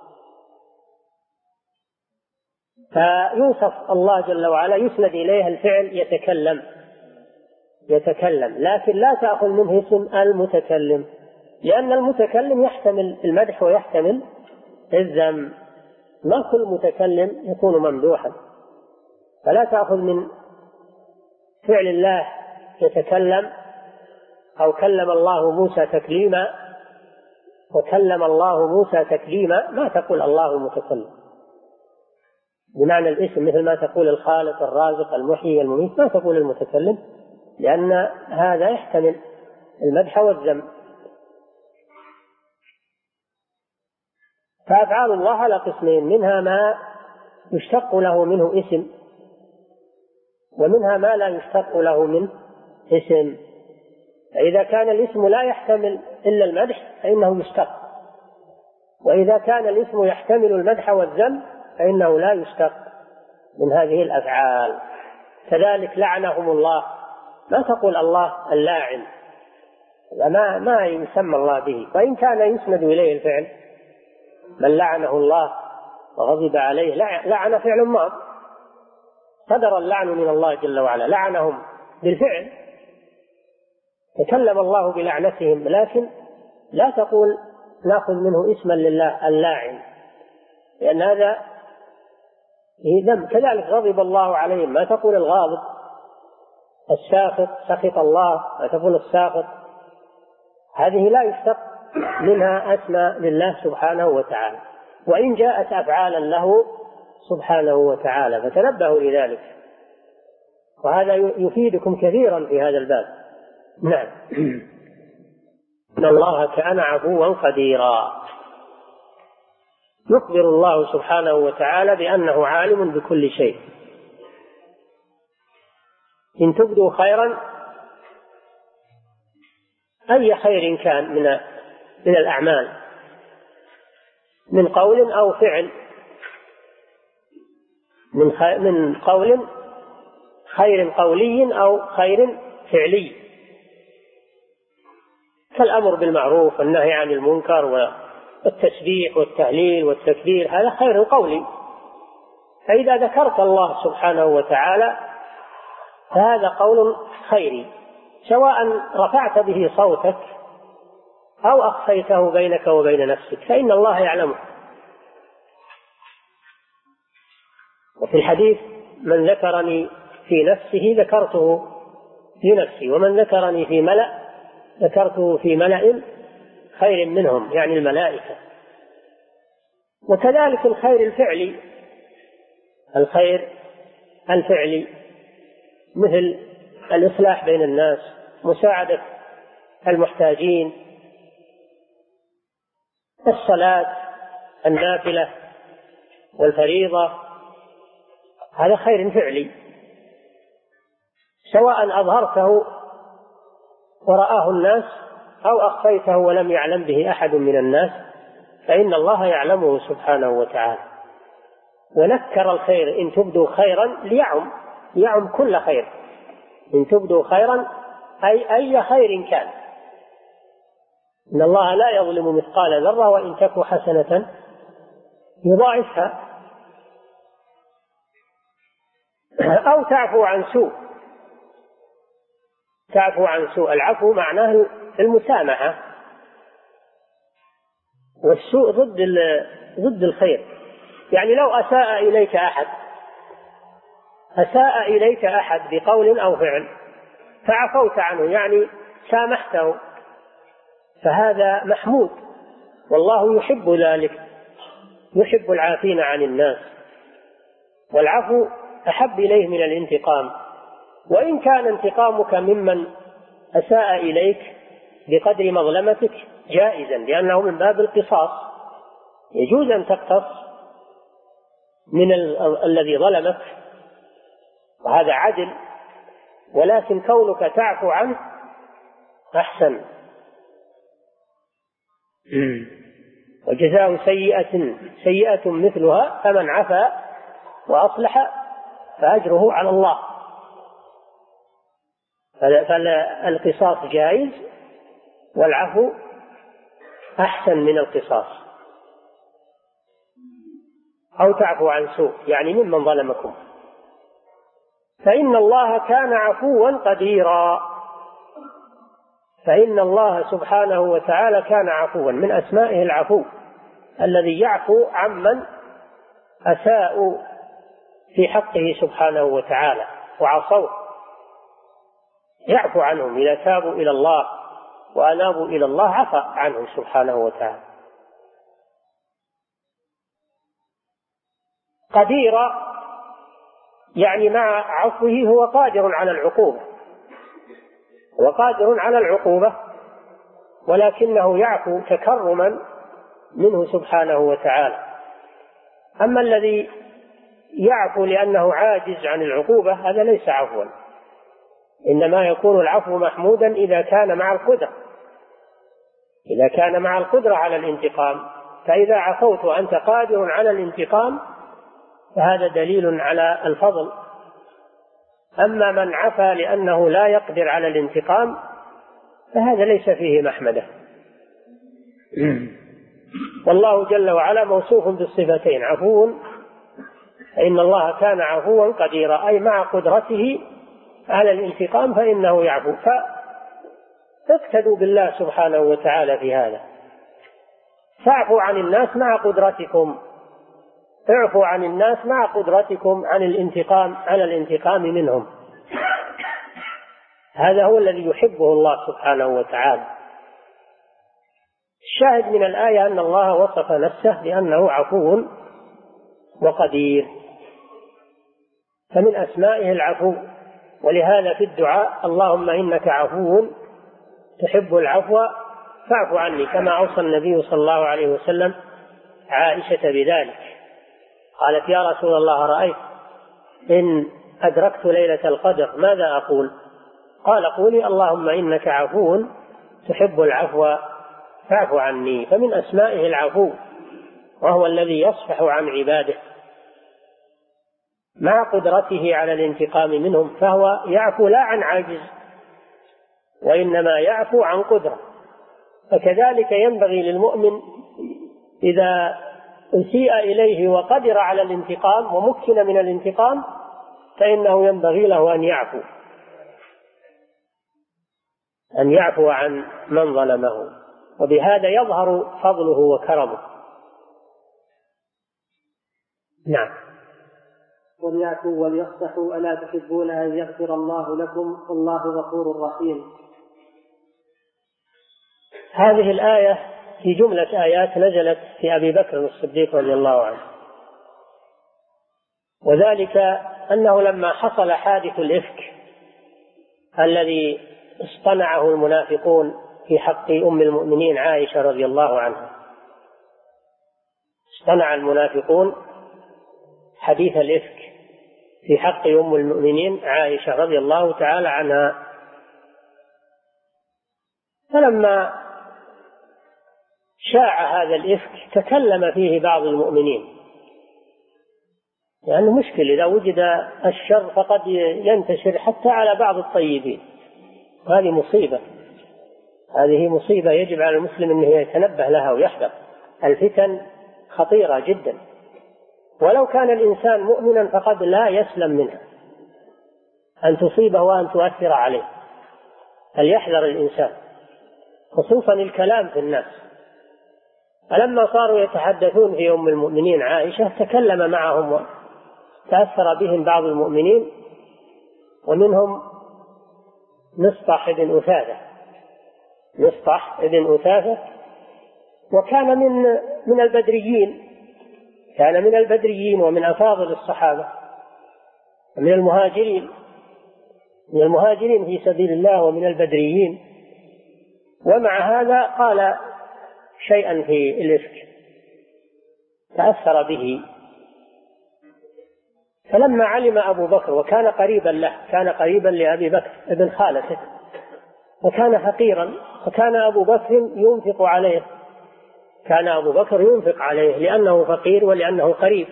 فيوصف الله جل وعلا يسند إليه الفعل يتكلم يتكلم لكن لا تأخذ منه اسم المتكلم، لأن المتكلم يحتمل المدح ويحتمل الذم، ما كل متكلم يكون ممدوحا. فلا تأخذ من فعل الله يتكلم أو كلم الله موسى تكليما، وكلم الله موسى تكليما، ما تقول الله متكلم بمعنى الاسم، مثل ما تقول الخالق الرازق المحيي المميت، ما تقول المتكلم، لأن هذا يحتمل المدح والذم. فأفعال الله على قسمين: منها ما يشتق له منه اسم، ومنها ما لا يشتق له منه اسم. فإذا كان الاسم لا يحتمل إلا المدح فإنه يشتق، وإذا كان الاسم يحتمل المدح والذم فإنه لا يشتق من هذه الأفعال. كذلك لعنهم الله، ما تقول الله اللاعن، ما ما يسمى الله به، وإن كان يسند إليه الفعل: من لعنه الله وغضب عليه. لعن فعل ماض، صدر اللعن من الله جل وعلا، لعنهم بالفعل، تكلم الله بلعنتهم، لكن لا تقول نأخذ منه اسما لله اللاعن، لأن هذا ذم. كذلك غضب الله عليهم، ما تقول الغاضب. الساخط، سخط الله، ما تقول الساخط. هذه لا يشتق منها أسماء لله سبحانه وتعالى، وإن جاءت أفعالا له سبحانه وتعالى، فتنبهوا لذلك، وهذا يفيدكم كثيرا في هذا الباب. نعم. إن الله كان عفوا قديرا. يخبر الله سبحانه وتعالى بأنه عالم بكل شيء. إن تبدوا خيرا، أي خير كان من من الأعمال، من قول أو فعل، من من قول خير قولي أو خير فعلي كالأمر بالمعروف والنهي عن المنكر والتسبيح والتهليل والتكبير، هذا خير قولي. فإذا ذكرت الله سبحانه وتعالى فهذا قول خيري، سواء رفعت به صوتك أو أخفيته بينك وبين نفسك، فإن الله يعلمه. وفي الحديث: من ذكرني في نفسه ذكرته في نفسي، ومن ذكرني في ملأ ذكرته في ملأ خير منهم، يعني الملائكة. وكذلك الخير الفعلي، الخير الفعلي مثل الإصلاح بين الناس، مساعدة المحتاجين، الصلاة النافلة والفريضة، هذا خير فعلي، سواء أظهرته ورآه الناس أو أخفيته ولم يعلم به أحد من الناس، فإن الله يعلمه سبحانه وتعالى. ونكر الخير: إن تبدوا خيرا ليعم يعم كل خير، إن تبدوا خيرا أي أي خير كان. إن الله لا يظلم مثقال ذرة وإن تك حسنة يضاعفها. أو تعفو عن سوء، تعفو عن سوء، العفو معناه المسامحة، والسوء ضد ضد الخير. يعني لو أساء إليك أحد أساء إليك أحد بقول أو فعل فعفوت عنه، يعني سامحته، فهذا محمود، والله يحب ذلك، يحب العافين عن الناس، والعفو أحب إليه من الانتقام. وإن كان انتقامك ممن أساء إليك بقدر مظلمتك جائزا، لأنه من باب القصاص، يجوز أن تقتص من ال- الذي ظلمك، وهذا عدل، ولكن كونك تعفو عنه أحسن. وجزاء سيئة سيئة مثلها، فمن عفا وأصلح فأجره على الله. فالقصاص جائز، والعفو أحسن من القصاص. أو تعفو عن سوء، يعني ممن ظلمكم، فإن الله كان عفوا قديرا. فإن الله سبحانه وتعالى كان عفوا، من أسمائه العفو، الذي يعفو عمن أساءوا في حقه سبحانه وتعالى وعصوه، يعفو عنهم إذا تابوا إلى الله وأنابوا إلى الله، عفى عنهم سبحانه وتعالى. قديرا يعني مع عفوه هو قادر على العقوبة، هو قادر على العقوبة، ولكنه يعفو تكرما منه سبحانه وتعالى. أما الذي يعفو لأنه عاجز عن العقوبة هذا ليس عفوا، إنما يكون العفو محمودا إذا كان مع القدرة، إذا كان مع القدرة على الانتقام. فإذا عفوت وأنت قادر على الانتقام فهذا دليل على الفضل. أما من عفا لأنه لا يقدر على الانتقام فهذا ليس فيه محمدة. والله جل وعلا موصوف بالصفتين: عفو، فإن الله كان عفوا قديرا، أي مع قدرته على الانتقام فإنه يعفو. فاقتدوا بالله سبحانه وتعالى في هذا، فاعفوا عن الناس مع قدرتكم، اعفوا عن الناس مع قدرتكم عن الانتقام على الانتقام منهم. هذا هو الذي يحبه الله سبحانه وتعالى. الشاهد من الآية أن الله وصف نفسه بأنه عفو وقدير، فمن أسمائه العفو. ولهذا في الدعاء: اللهم إنك عفو تحب العفو فاعف عني، كما أوصى النبي صلى الله عليه وسلم عائشة بذلك. قالت: يا رسول الله، رأيت إن أدركت ليلة القدر ماذا أقول؟ قال: قولي اللهم إنك عفو تحب العفو فاعف عني. فمن أسمائه العفو، وهو الذي يصفح عن عباده مع قدرته على الانتقام منهم، فهو يعفو لا عن عجز وإنما يعفو عن قدرة. فكذلك ينبغي للمؤمن إذا أسيء إليه وقدر على الانتقام ومكن من الانتقام فإنه ينبغي له أن يعفو أن يعفو عن من ظلمه، وبهذا يظهر فضله وكرمه. نعم. وليعفوا وليصفحوا ألا تحبون أن يغفر الله لكم والله غفور رحيم. هذه الآية في جملة آيات نزلت في أبي بكر الصديق رضي الله عنه، وذلك أنه لما حصل حادث الإفك الذي اصطنعه المنافقون في حق أم المؤمنين عائشة رضي الله عنها، اصطنع المنافقون حديث الإفك في حق أم المؤمنين عائشة رضي الله تعالى عنها. فلما شاع هذا الإفك تكلم فيه بعض المؤمنين، لأنه يعني مشكل إذا وجد الشر فقد ينتشر حتى على بعض الطيبين، هذه مصيبة هذه مصيبة يجب على المسلم أنه يتنبه لها ويحذر. الفتن خطيرة جدا، ولو كان الإنسان مؤمنا فقد لا يسلم منها أن تصيبه وأن تؤثر عليه، فليحذر الإنسان خصوصا الكلام في الناس. فلما صاروا يتحدثون في أم المؤمنين عائشة تكلم معهم وتأثر بهم بعض المؤمنين، ومنهم مصطح بن أثاثة مصطح بن أثاثة وكان من من البدريين كان من البدريين ومن أفاضل الصحابة من المهاجرين من المهاجرين في سبيل الله ومن البدريين، ومع هذا قال شيئا في الإفك تأثر به. فلما علم أبو بكر وكان قريبا له كان قريبا لأبي بكر ابن خالته وكان فقيرا، وكان أبو بكر ينفق عليه كان أبو بكر ينفق عليه لأنه فقير ولأنه قريب.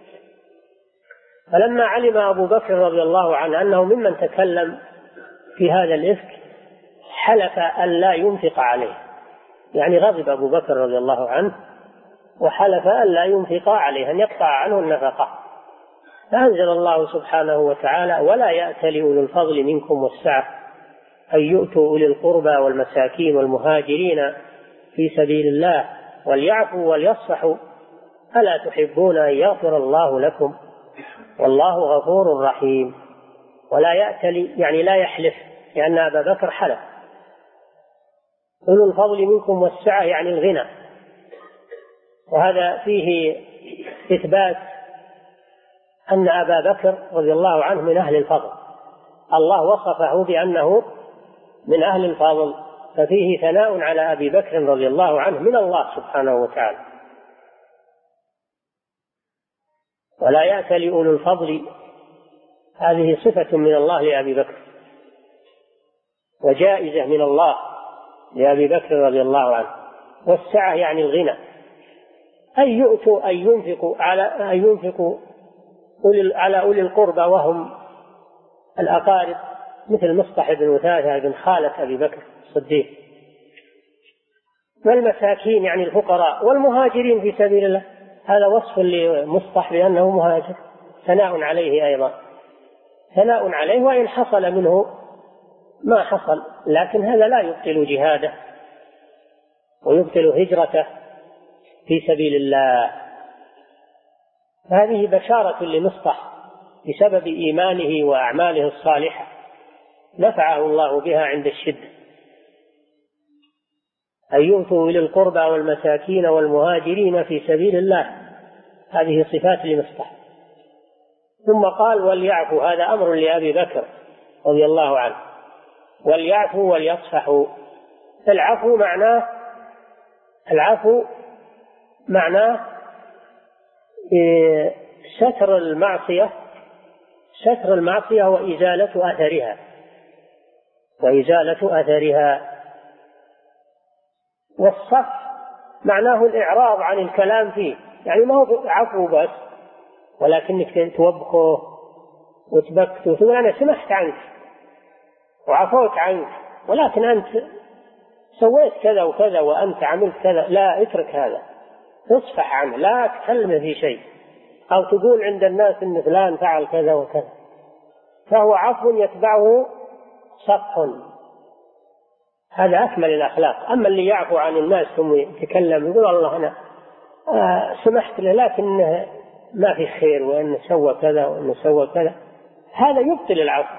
فلما علم أبو بكر رضي الله عنه أنه ممن تكلم في هذا الإفك حلف أن لا ينفق عليه، يعني غضب أبو بكر رضي الله عنه وحلف أن لا ينفق عليه، أن يقطع عنه النفقة. فأنزل الله سبحانه وتعالى: ولا يأتل أولو الفضل منكم والسعة أن يؤتوا أولي القربى والمساكين والمهاجرين في سبيل الله وليعفوا وليصفحوا ألا تحبون أن يغفر الله لكم والله غفور رحيم. ولا يأتل يعني لا يحلف، لأن أبا بكر حلف. أولو الفضل منكم والسعة يعني الغنى، وهذا فيه إثبات أن أبا بكر رضي الله عنه من أهل الفضل، الله وصفه بأنه من أهل الفضل، ففيه ثناء على أبي بكر رضي الله عنه من الله سبحانه وتعالى. ولا يأتل أولو الفضل هذه صفة من الله لأبي بكر وجائزة من الله لأبي بكر رضي الله عنه. والسعة يعني الغنى، أن يؤتوا أن ينفقوا على أن ينفقوا على أولي القربى وهم الأقارب مثل مصطح بن أثاثة بن خالة أبي بكر الصديق، والمساكين يعني الفقراء، والمهاجرين في سبيل الله. هذا وصف لمصطح بأنه مهاجر، ثناء عليه أيضا، ثناء عليه وإن حصل منه ما حصل، لكن هذا لا يبطل جهاده ويبطل هجرته في سبيل الله. هذه بشارة لمصطح بسبب إيمانه وأعماله الصالحة نفعه الله بها عند الشدة. أن يؤتوا إلى القربى والمساكين والمهاجرين في سبيل الله، هذه صفات لمصطح. ثم قال وليعفوا، هذا أمر لأبي بكر رضي الله عنه، وليعفوا وليصفحوا. العفو معناه العفو معناه ستر المعصية ستر المعصية وإزالة أثرها وإزالة أثرها. والصف معناه الإعراض عن الكلام فيه، يعني ما هو عفو بس ولكنك توبخه وتبكته ثم أنا سمحت عنك وعفوت عنك ولكن أنت سويت كذا وكذا وأنت عملت كذا، لا، اترك هذا، اصفح عنه، لا تكلمه في شيء، أو تقول عند الناس إن فلان فعل كذا وكذا، فهو عفو يتبعه صفح. هذا أكمل الأخلاق. أما اللي يعفو عن الناس ثم يتكلم يقول الله أنا آه سمحت له لكن ما في خير وأنه سوى كذا وأنه سوى كذا، هذا يبطل العفو.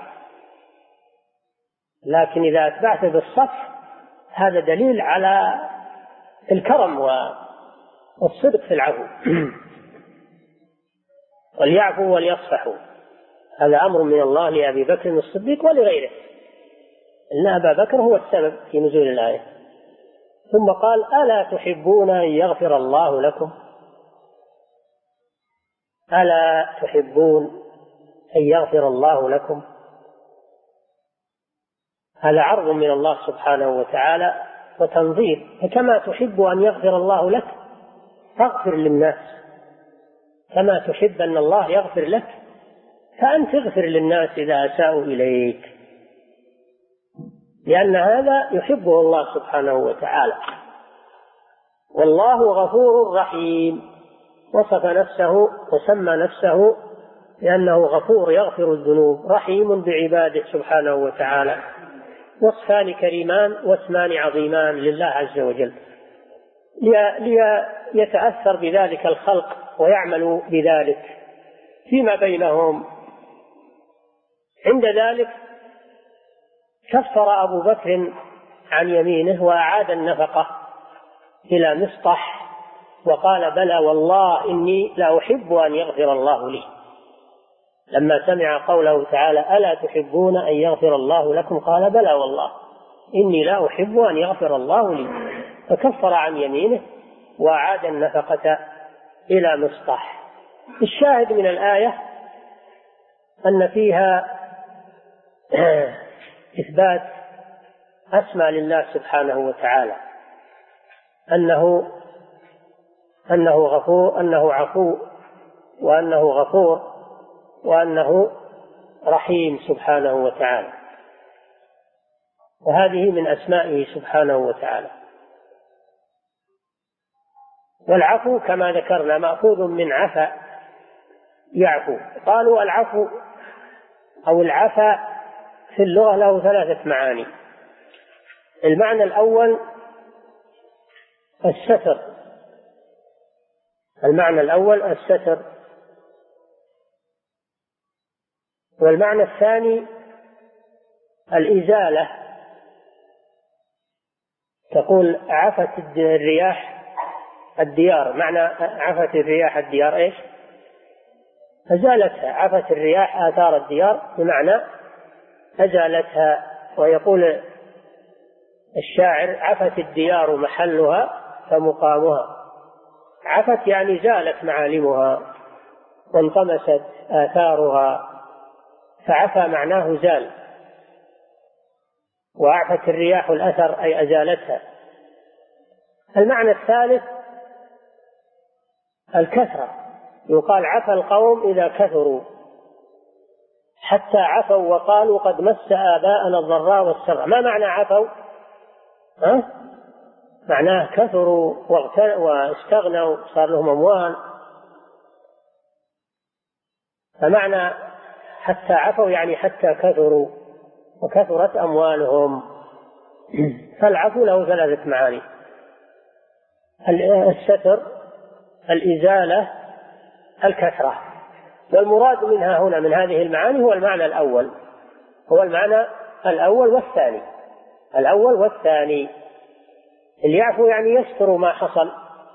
لكن إذا أتبعته بالصفح هذا دليل على الكرم والصدق في العفو. وليعفوا وليصفحوا، هذا أمر من الله لأبي بكر الصديق ولغيره، إن أبا بكر هو السبب في نزول الآية. ثم قال ألا تحبون أن يغفر الله لكم؟ ألا تحبون أن يغفر الله لكم؟ هذا عرض من الله سبحانه وتعالى وتنظير، فكما تحب أن يغفر الله لك فاغفر للناس، كما تحب أن الله يغفر لك فأنت اغفر للناس إذا أساءوا إليك، لأن هذا يحبه الله سبحانه وتعالى. والله غفور رحيم، وصف نفسه وسمى نفسه لأنه غفور يغفر الذنوب، رحيم بعباده سبحانه وتعالى. وصفان كريمان واسمان عظيمان لله عز وجل، ليتأثر بذلك الخلق ويعملوا بذلك فيما بينهم. عند ذلك كفر أبو بكر عن يمينه وأعاد النفقة إلى مصطح وقال بلى والله إني لا أحب أن يغفر الله لي، لما سمع قوله تعالى ألا تحبون أن يغفر الله لكم قال بلى والله إني لا أحب أن يغفر الله لي، فكفر عن يمينه وأعاد النفقة إلى مصطح. الشاهد من الآية أن فيها إثبات أسمى لله سبحانه وتعالى، أنه أنه غفور، أنه عفو، وأنه غفور، وأنه رحيم سبحانه وتعالى، وهذه من أسمائه سبحانه وتعالى. والعفو كما ذكرنا مأخوذ من عفا يعفو. قالوا العفو أو العفا في اللغة له ثلاثة معاني. المعنى الأول الستر، المعنى الأول الستر، والمعنى الثاني الإزالة، تقول عفت الرياح الديار، معنى عفت الرياح الديار إيش؟ أزالتها، عفت الرياح آثار الديار بمعنى أزالتها. ويقول الشاعر عفت الديار محلها فمقامها، عفت يعني زالت معالمها وانطمست آثارها، فعفى معناه زال. وأعفت الرياح الأثر أي أزالتها. المعنى الثالث الكثرة، يقال عفى القوم إذا كثروا، حتى عفوا وقالوا قد مس آباءنا الضراء والسراء. ما معنى عفوا؟ ها؟ معناه كثروا واستغنوا، صار لهم أموال. فمعنى حتى عفوا يعني حتى كثروا وكثرت أموالهم. فالعفو له ثلاثة معاني: الستر، الإزالة، الكثرة. والمراد منها هنا من هذه المعاني هو المعنى الأول، هو المعنى الأول والثاني، الأول والثاني. اللي يعفو يعني يستر ما حصل.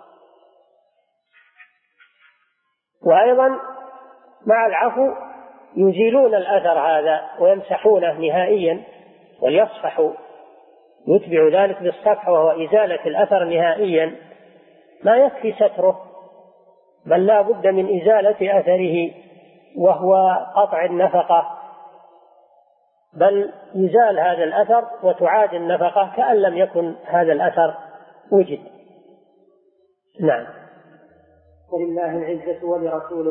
وأيضا مع العفو يزيلون الأثر هذا ويمسحونه نهائيا، وليصفحوا، يتبع ذلك بالصفح وهو إزالة الأثر نهائيا. ما يكفي ستره، بل لا بد من إزالة أثره وهو قطع النفقة، بل يزال هذا الأثر وتعاد النفقة كأن لم يكن هذا الأثر وجد. نعم. ولله العزة ولرسوله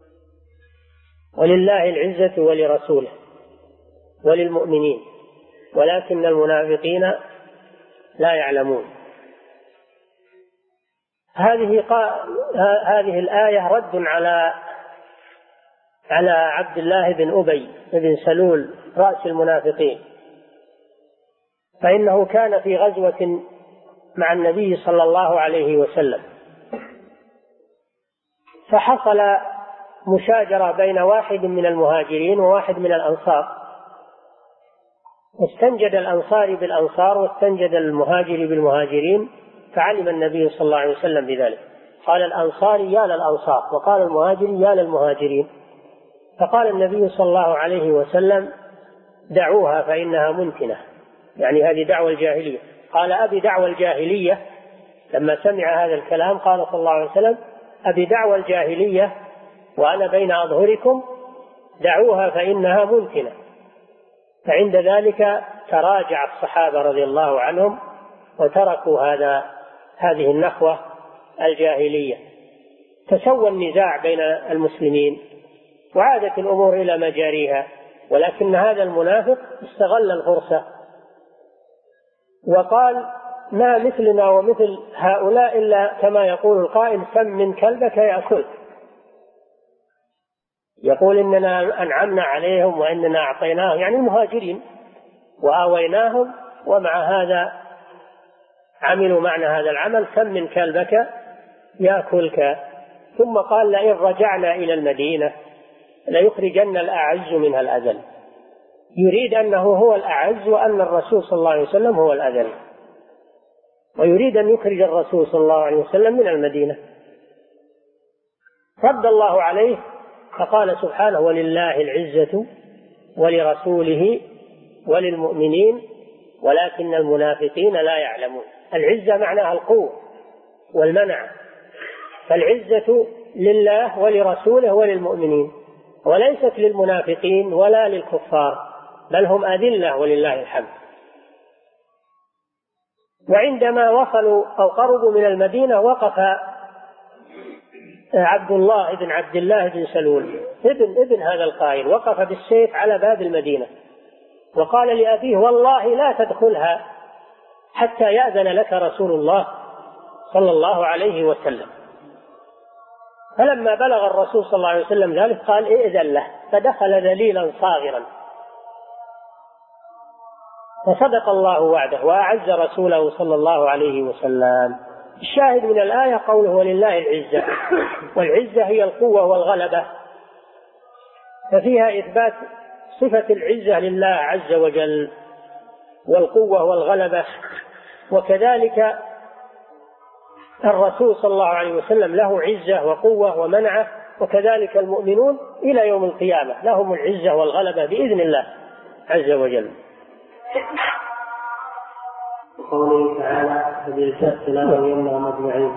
ولله العزة ولرسوله وللمؤمنين. ولكن المنافقين لا يعلمون. هذه هذه الآية رد على على عبد الله بن أبي بن سلول رأس المنافقين، فإنه كان في غزوة مع النبي صلى الله عليه وسلم، فحصل مشاجرة بين واحد من المهاجرين وواحد من الأنصار، استنجد الأنصاري بالأنصار واستنجد المهاجر بالمهاجرين، فعلم النبي صلى الله عليه وسلم بذلك، قال الأنصاري يا للأنصار وقال المهاجري يا للمهاجرين، فقال النبي صلى الله عليه وسلم دعوها فإنها منتنة، يعني هذه دعوة الجاهلية. قال أبي دعوة الجاهلية، لما سمع هذا الكلام قال صلى الله عليه وسلم أبي دعوة الجاهلية وأنا بين أظهركم، دعوها فإنها منتنة. فعند ذلك تراجع الصحابة رضي الله عنهم وتركوا هذا هذه النخوة الجاهلية، تسوى النزاع بين المسلمين وعادت الأمور إلى مجاريها، ولكن هذا المنافق استغل الفرصة وقال ما مثلنا ومثل هؤلاء إلا كما يقول القائل سم من كلبك يأكل، يقول إننا أنعمنا عليهم وإننا أعطيناهم، يعني المهاجرين وآويناهم، ومع هذا عملوا معنا هذا العمل، سم من كلبك يأكلك. ثم قال لئن رجعنا إلى المدينة ليخرجن الأعز منها الأذل، يريد أنه هو الأعز وأن الرسول صلى الله عليه وسلم هو الأذل، ويريد أن يخرج الرسول صلى الله عليه وسلم من المدينة. رد الله عليه فقال سبحانه ولله العزة ولرسوله وللمؤمنين ولكن المنافقين لا يعلمون. العزة معناها القوة والمنع، فالعزة لله ولرسوله وللمؤمنين، وليست للمنافقين ولا للكفار، بل هم أذلة ولله الحمد. وعندما وصلوا أو قربوا من المدينة وقف عبد الله بن عبد الله بن سلول ابن ابن هذا القائل، وقف بالسيف على باب المدينة وقال لأبيه والله لا تدخلها حتى يأذن لك رسول الله صلى الله عليه وسلم. فلما بلغ الرسول صلى الله عليه وسلم ذلك قال ائذن له، فدخل ذليلا صاغرا، فصدق الله وعده وأعز رسوله صلى الله عليه وسلم. الشاهد من الآية قوله ولله العزة، والعزة هي القوة والغلبة، ففيها إثبات صفة العزة لله عز وجل والقوة والغلبة، وكذلك الرسول صلى الله عليه وسلم له عزة وقوة ومنعة، وكذلك المؤمنون إلى يوم القيامة لهم العزة والغلبة بإذن الله عز وجل. قوله تعالى فبالكأس لا يمنع أجمعين.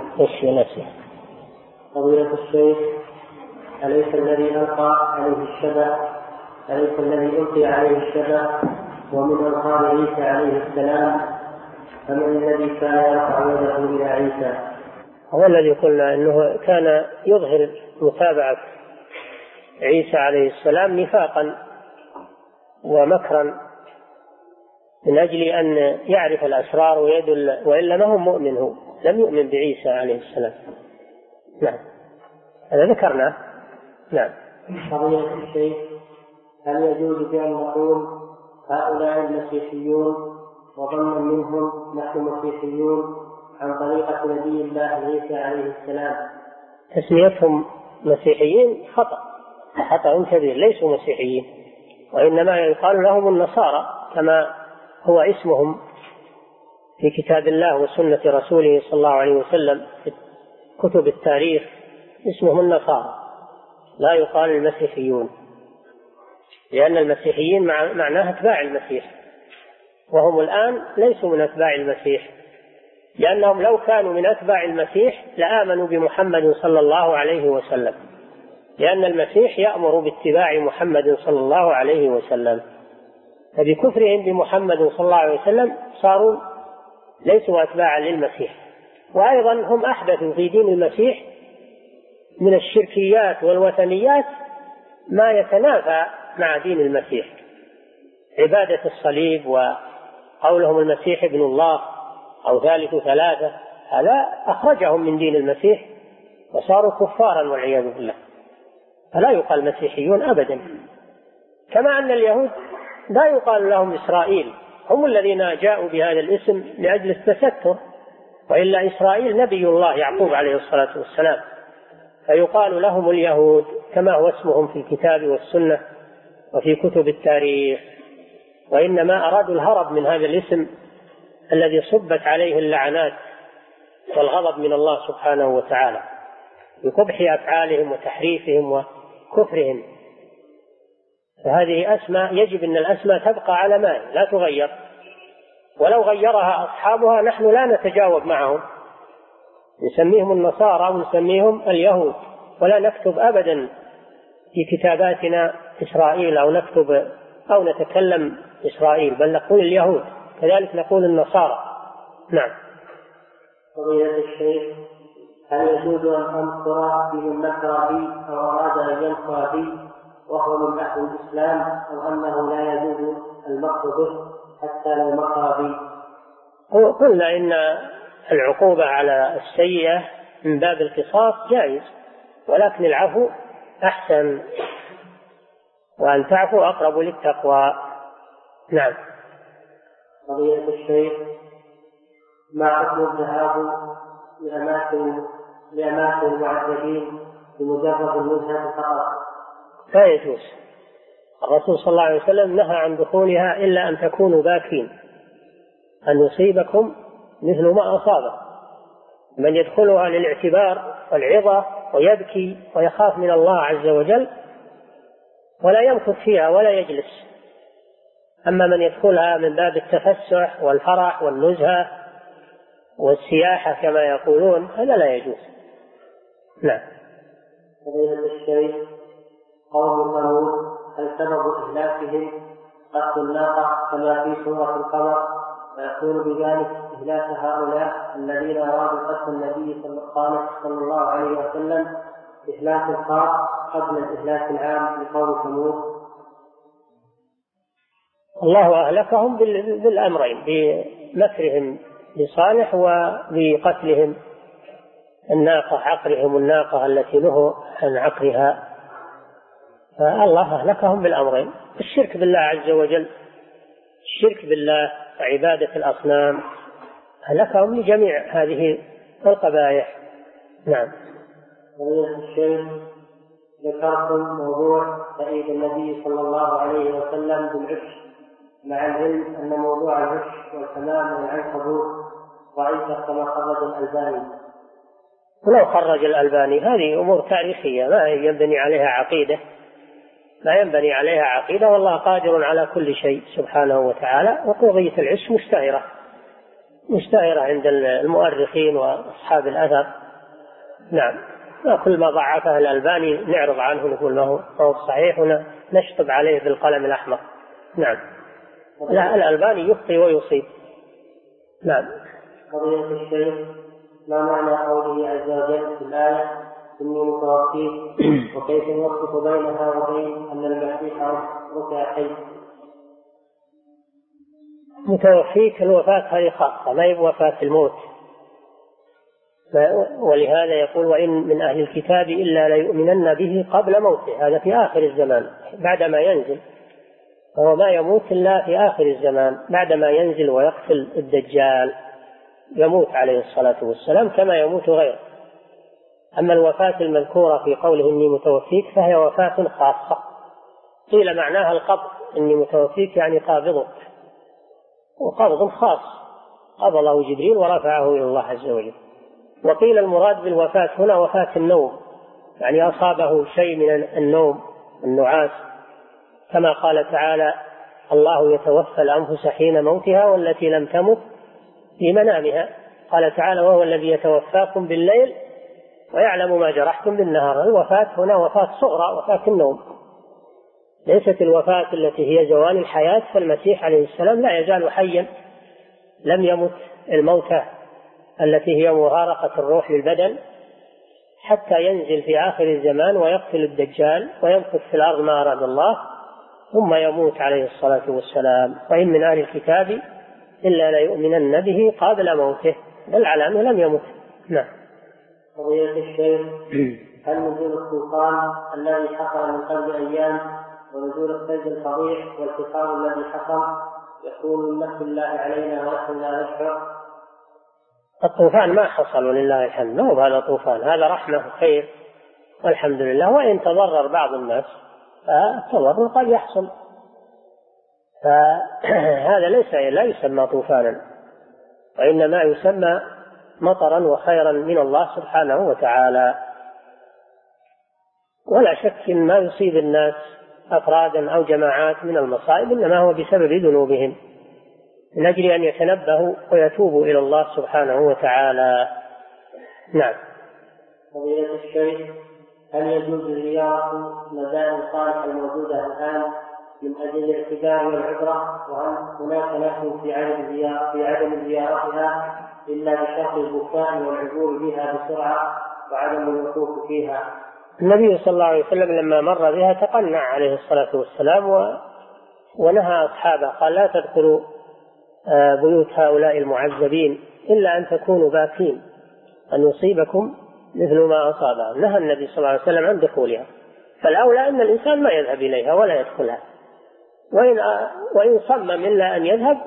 فضيلة الشيخ أليس الذي ألقى عليه الشبه أليس الذي ألقي عليه الشبه ومن ألقى عيسى عليه السلام، فمن الذي كان يرفع يده إلى عيسى؟ هو الذي قلنا أنه كان يظهر متابعة عيسى عليه السلام نفاقا ومكرا من أجل أن يعرف الأسرار ويدل، وإلا ما هو مؤمن، هو لم يؤمن بعيسى عليه السلام. نعم هذا ذكرناه. نعم. فضيلة الشيخ هل يجوز بأن نقول هؤلاء المسيحيون وظنا منهم نحن مسيحيون عن طريقة نبي الله عيسى عليه السلام؟ تسميتهم مسيحيين خطأ خطأ كبير، ليسوا مسيحيين، وإنما يقال لهم النصارى كما هو اسمهم في كتاب الله وسنة رسوله صلى الله عليه وسلم في كتب التاريخ، اسمهم النصارى، لا يقال المسيحيون، لأن المسيحيين معناها أتباع المسيح، وهم الآن ليسوا من أتباع المسيح، لأنهم لو كانوا من أتباع المسيح لآمنوا بمحمد صلى الله عليه وسلم، لأن المسيح يأمر باتباع محمد صلى الله عليه وسلم، فبكفرهم بمحمد صلى الله عليه وسلم صاروا ليسوا أتباعا للمسيح. وأيضا هم أحدثوا في دين المسيح من الشركيات والوثنيات ما يتنافى مع دين المسيح، عبادة الصليب قولهم المسيح ابن الله أو ثالث ثلاثة، هذا أخرجهم من دين المسيح وصاروا كفارا والعياذ بالله، فلا يقال مسيحيون أبدا. كما أن اليهود لا يقال لهم إسرائيل، هم الذين جاءوا بهذا الاسم لأجل التستر، وإلا إسرائيل نبي الله يعقوب عليه الصلاة والسلام، فيقال لهم اليهود كما هو اسمهم في الكتاب والسنة وفي كتب التاريخ. وإنما أرادوا الهرب من هذا الاسم الذي صبت عليه اللعنات والغضب من الله سبحانه وتعالى بقبح أفعالهم وتحريفهم وكفرهم. فهذه أسماء يجب أن الأسماء تبقى على ما لا تغير، ولو غيرها أصحابها نحن لا نتجاوب معهم، نسميهم النصارى ونسميهم اليهود، ولا نكتب أبدا في كتاباتنا إسرائيل أو نكتب أو نتكلم إسرائيل، بل نقول اليهود، كذلك نقول النصارى. نعم. فضيلة الشيخ، هل يجوز أن أنكر بمن نكر بي أو أراد أن ينكر بي وهو من أهل الإسلام، أو أنه لا يجوز المكر به حتى لو مكر بي؟ قلنا إن العقوبة على السيئة من باب القصاص جائز، ولكن العفو أحسن، وأن تعفو أقرب للتقوى. نعم. فضيلة الشيخ، ما حكم الذهاب لأماكن لأماكن المعذبين بمجرد النزهة فقط؟ لا يجوز. الرسول صلى الله عليه وسلم نهى عن دخولها إلا أن تكونوا باكين، أن يصيبكم مثل ما أصابه. من يدخلها للاعتبار والعظة ويبكي ويخاف من الله عز وجل ولا يمكث فيها ولا يجلس. أما من يدخلها من باب التفسح والفرح والنزهة والسياحة كما يقولون، هذا لا يجوز. نعم. فضيلة الشيخ، قوم ثمود هل سبب إهلاكهم قتل الناقة كما في سورة القمر، ويكون بذلك إهلاك هؤلاء الذين أرادوا قتل النبي صلى الله عليه وسلم إهلاك خاص قبل الإهلاك العام لقوم ثمود؟ الله أهلكهم بالأمرين، بمكرهم لصالح وبقتلهم الناقة، عقرهم الناقة التي نهوا عن عقرها، فالله أهلكهم بالأمرين: الشرك بالله عز وجل، الشرك بالله وعبادة الأصنام، أهلكهم لجميع هذه القبائح. نعم. فضيلة الشيخ، ذكرتم موضوع تأييد النبي صلى الله عليه وسلم بالعش، مع العلم أن موضوع العش والحمام والعنكبوت ضعيف كما خرج الألباني. ولو خرج الألباني هذه أمور تاريخية ما ينبني عليها عقيدة، ما ينبني عليها عقيدة، والله قادر على كل شيء سبحانه وتعالى. وقضية العش مشتهرة مشتهرة عند المؤرخين وأصحاب الأثر. نعم. كل ما ضعفه الألباني نعرض عنه نقول له هو صحيح ونشطب عليه بالقلم الأحمر. نعم. لا، الألباني يخطئ ويصيب. نعم. قضية الشيخ، ما معنى قوله عز وجل في الآية إني متوفيك، وكيف يوفق بينها وبين أن المسيح رفع حي؟ متوفيك الوفاة هذه خاصة، ما هي وفاة الموت، ولهذا يقول وإن من أهل الكتاب إلا ليؤمنن به قبل موته، هذا في آخر الزمان بعدما ينزل، فهو ما يموت إلا في آخر الزمان بعدما ينزل ويقتل الدجال، يموت عليه الصلاة والسلام كما يموت غيره. أما الوفاة المذكورة في قوله إني متوفيك فهي وفاة خاصة، قيل معناها القبض، إني متوفيك يعني قابضك، وقبض خاص قبضه جبريل ورفعه إلى الله عز وجل. وقيل المراد بالوفاة هنا وفاة النوم، يعني أصابه شيء من النوم النعاس، كما قال تعالى الله يتوفى الأنفس حين موتها والتي لم تمت في منامها. قال تعالى وهو الذي يتوفاكم بالليل ويعلم ما جرحتم بالنهار. الوفاة هنا وفاة صغرى، وفاة النوم، ليست الوفاة التي هي زوال الحياة، فالمسيح عليه السلام لا يزال حيا، لم يمت الموتى التي هي مغارقة الروح للبدن، حتى ينزل في آخر الزمان ويقتل الدجال ويمكث في الأرض ما أراد الله ثم يموت عليه الصلاة والسلام. وإن من أهل الكتاب إلا ليؤمنن به قبل موته، بل على أنه لم يمت. نعم. قضية الشيخ، هل نزول الطوفان الذي حصل من قبل أيام ونزول الثلج الفظيع والحصار الذي حصل يكون من نفس الله علينا ونحن لا نشعر؟ الطوفان ما حصل ولله الحمد، ما هو هذا طوفان، هذا رحمة وخير والحمد لله. وإن تضرر بعض الناس فالتضرر قد يحصل، فهذا ليس لا يسمى طوفانا، وإنما يسمى مطرا وخيرا من الله سبحانه وتعالى. ولا شك إن ما يصيب الناس أفرادا أو جماعات من المصائب إنما هو بسبب ذنوبهم، من أجل أن يتنبهوا ويتوبوا إلى الله سبحانه وتعالى. نعم. فضيلة الشيخ، هل يجوز زيارة مزارع الصالح الموجودة الآن من أجل الاعتبار والعبرة، وهل هناك نحن في عدم زيارة في عدم زيارتها إلا بشرط البكاء والعبور بها بسرعة وعدم الوقوف فيها؟ النبي صلى الله عليه وسلم لما مر بها تقنع عليه الصلاة والسلام و... ونهى أصحابه، قال لا تدخلوا بيوت هؤلاء المعذبين إلا أن تكونوا باكين أن يصيبكم مثل ما أصابهم. نهى النبي صلى الله عليه وسلم عن دخولها، فالأولى أن الإنسان ما يذهب إليها ولا يدخلها، وإن, وإن صمم إلا أن يذهب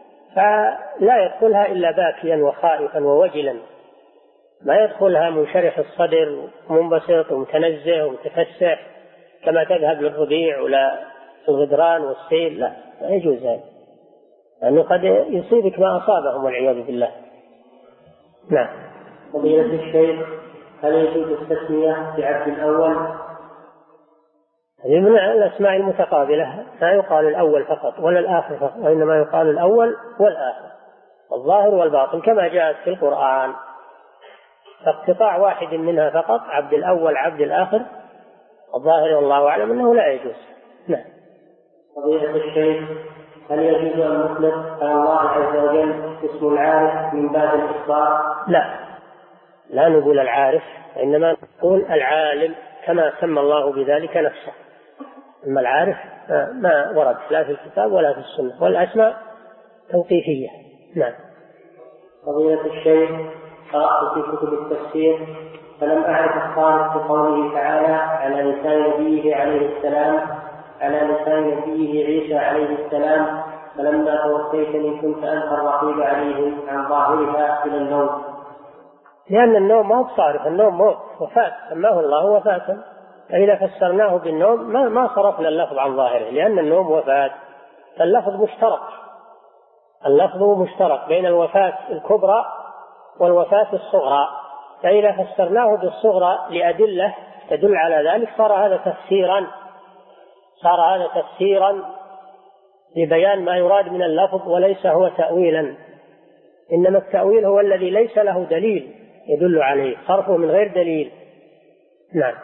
فلا يدخلها إلا باكيا وخائفا ووجلا، ما يدخلها منشرح الصدر ومنبسط ومتنزه ومتفسح كما تذهب للربيع ولا الغدران والسيل، لا، لا يجوز هذا، لأنه قد يصيبك ما أصابهم والعياذ بالله. نعم. فضيلة الشيخ، هل يجوز التسمية بعبد الأول؟ هذه من الأسماء المتقابلة، لا يقال الأول فقط ولا الآخر فقط، وإنما يقال الأول والآخر، الظاهر والباطن كما جاءت في القرآن، فاقتطاع واحد منها فقط، عبد الأول عبد الآخر، الظاهر والله أعلم أنه لا يجوز. نعم. فضيلة الشيخ، هل يجوز أن نطلق على الله عز وجل اسم العارف من باب الإخبار؟ لا، لا نقول العارف، وإنما نقول العالم كما سمى الله بذلك نفسه. أما العارف ما ورد لا في الكتاب ولا في السنة، والأسماء توقيفية. نعم. فضيلة الشيخ، قرأت في كتب التفسير فلم أعرف الصالح بقوله تعالى على لسان نبيه عليه السلام على لسان نبيه عيسى عليه السلام فلما توفيتني كنت أنت الرقيب عليهم عن ظاهرها إلى النوم. لأن النوم ما هو صارف، النوم موت وفاة، سماه الله وفاة، فإذا فسرناه بالنوم ما, ما صرفنا اللفظ عن ظاهره، لأن النوم وفاة، فاللفظ مشترك، اللفظ مشترك بين الوفاة الكبرى والوفاة الصغرى، فإذا فسرناه بالصغرى لأدلة تدل على ذلك صار هذا تفسيرا صار هذا تفسيرا لبيان ما يراد من اللفظ، وليس هو تأويلا، إنما التأويل هو الذي ليس له دليل يدل عليه، صرفه من غير دليل. نعم.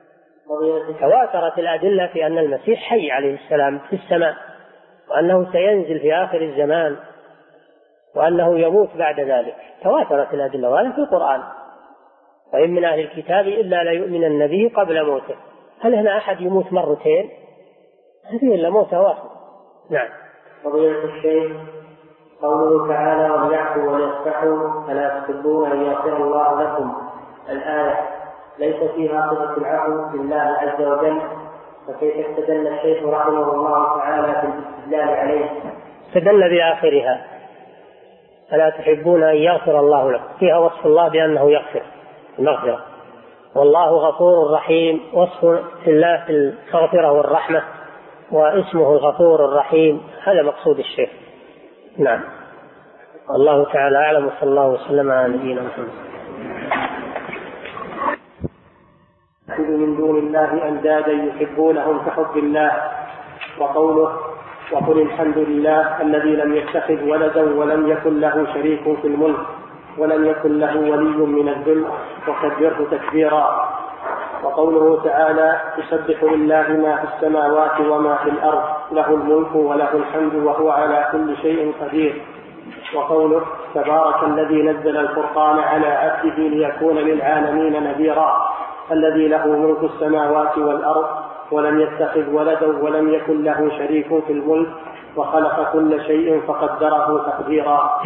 تواترت الأدلة في أن المسيح حي عليه السلام في السماء، وأنه سينزل في آخر الزمان، وأنه يموت بعد ذلك، تواترت الأدلة، وهذا في القرآن. وإن من أهل الكتاب إلا ليؤمنن به قبل موته. هل هنا أحد يموت مرتين؟ هذه إلا موت واحد. نعم. فضيلة الشيخ، قوله تعالى وليعفوا وليصفحوا ألا تحبون أن يغفر الله لكم، الآية ليس فيها صفة العفو لله عز وجل، فكيف استدل الشيخ رحمه الله تعالى بالاستدلال عليه؟ استدل بآخرها ألا تحبون أن يغفر الله لكم، فيها وصف الله بأنه يغفر المغفرة، والله غفور رحيم، وصف الله في المغفرة والرحمة، واسمه الغفور الرحيم، هذا مقصود الشيخ. نعم. الله تعالى أعلم، وصلى الله وسلم على نبينا محمد. من دون الله أندادا يحبونهم كحب الله، وقوله وقل الحمد لله الذي لم يتخذ ولدا ولم يكن له شريك في الملك ولم يكن له ولي من الذل وكبره تكبيرا. وقوله تعالى يسبح لله ما في السماوات وما في الأرض له الملك وله الحمد وهو على كل شيء قدير. وقوله تبارك الذي نزل الفرقان على عبده ليكون للعالمين نذيرا الذي له ملك السماوات والأرض ولم يتخذ ولدا ولم يكن له شريك في الملك وخلق كل شيء فقدره تقديرا.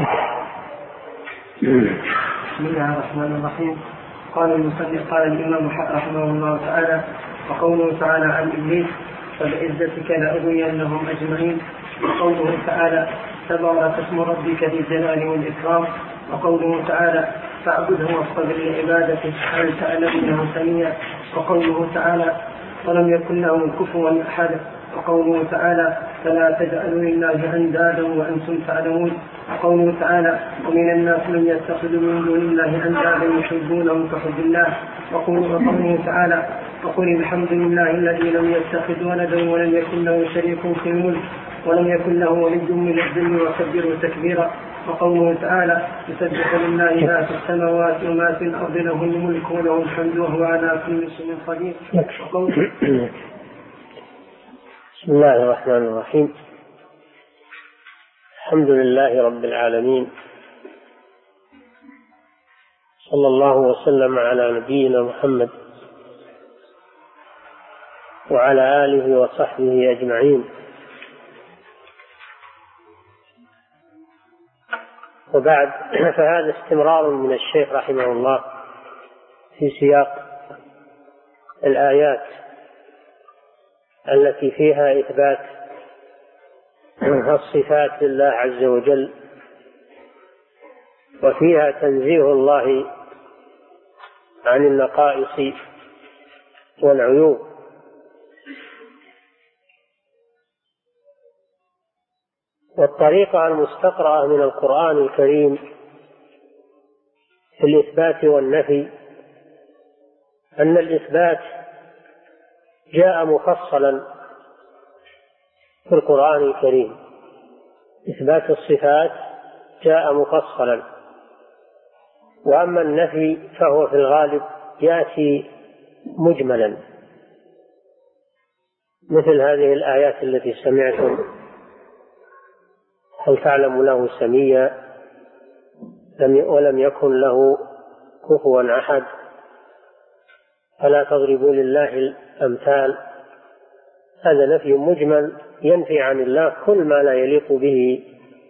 بسم الله الرحمن الرحيم. قال المصنف قال الإمام رحمه الله تعالى: وقوله تعالى عن إبليس: فبعزتك لأغوينهم أجمعين. وقوله تعالى: تبارك اسم ربك ذي الجلال والإكرام. وقوله تعالى: فاعبده واصطبر لعبادته هل تعلم له سميع. وقوله تعالى: ولم يكن له كفوا أحد. وقوله تعالى: فلا تجعلوا لله أندادا وأنتم تعلمون. وقوله تعالى: ومن الناس من يتخذ من دون الله أندادا يحبونهم كحب الله. وقوله تعالى: وقل الحمد لله الذي لم يتخذ ولدا ولم يكن له شريك في الملك ولم يكن له ولي من الذل وكبره تكبيرا. وقوله تعالى: يسبح لله ما في السماوات وما في الأرض له الملك وله الحمد وهو على كل شيء قدير. بسم الله الرحمن الرحيم. الحمد لله رب العالمين، صلى الله وسلم على نبينا محمد وعلى آله وصحبه أجمعين. وبعد، فهذا استمرار من الشيخ رحمه الله في سياق الآيات التي فيها إثبات الصفات لله عز وجل، وفيها تنزيه الله عن النقائص والعيوب. والطريقة المستقرأة من القرآن الكريم في الإثبات والنفي أن الإثبات جاء مفصلا في القرآن الكريم، إثبات الصفات جاء مفصلا، وأما النفي فهو في الغالب يأتي مجملا، مثل هذه الآيات التي سمعتم: هل تعلم له سميا ولم يكن له كفوا أحد، فلا تضربوا لله الأمثال. هذا نفي مجمل ينفي عن الله كل ما لا يليق به،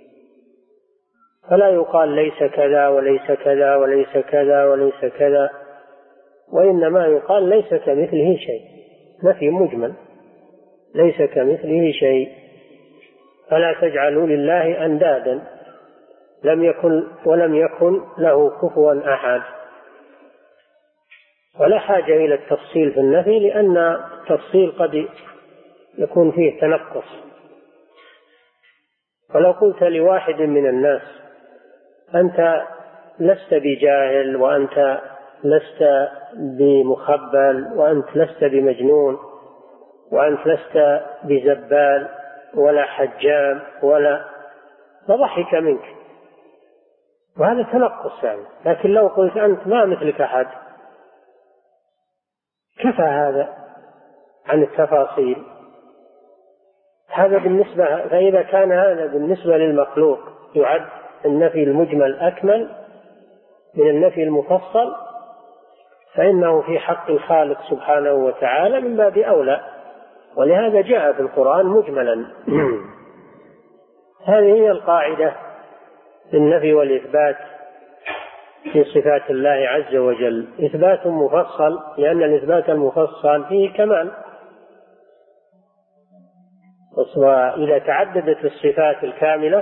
فلا يقال ليس كذا وليس كذا وليس كذا وليس كذا، وإنما يقال ليس كمثله شيء. نفي مجمل، ليس كمثله شيء. فلا تجعلوا لله أندادا لم يكن ولم يكن له كفوا أحد. ولا حاجة إلى التفصيل في النفي، لأن التفصيل قد يكون فيه تنقص. ولو قلت لواحد من الناس: أنت لست بجاهل، وأنت لست بمخبل، وأنت لست بمجنون، وأنت لست بزبال ولا حجام ولا، فضحك منك، وهذا تنقص يعني. لكن لو قلت: أنت ما مثلك أحد، كفى هذا عن التفاصيل. هذا بالنسبة، فإذا كان هذا بالنسبة للمخلوق يعد النفي المجمل أكمل من النفي المفصل، فإنه في حق الخالق سبحانه وتعالى من باب أولى، ولهذا جاء في القرآن مجملا. هذه هي القاعدة في النفي والإثبات في صفات الله عز وجل: إثبات مفصل، لأن الإثبات المفصل فيه كمال. وإذا تعددت الصفات الكاملة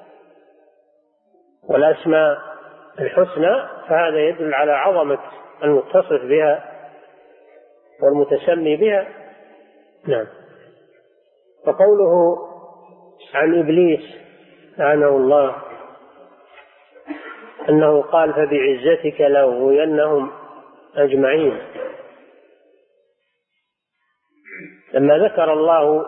والأسماء الحسنى فهذا يدل على عظمة المتصف بها والمتسمي بها. نعم. وقوله عن إبليس لعنه الله أنه قال: فبعزتك لأغوينهم أجمعين. لما ذكر الله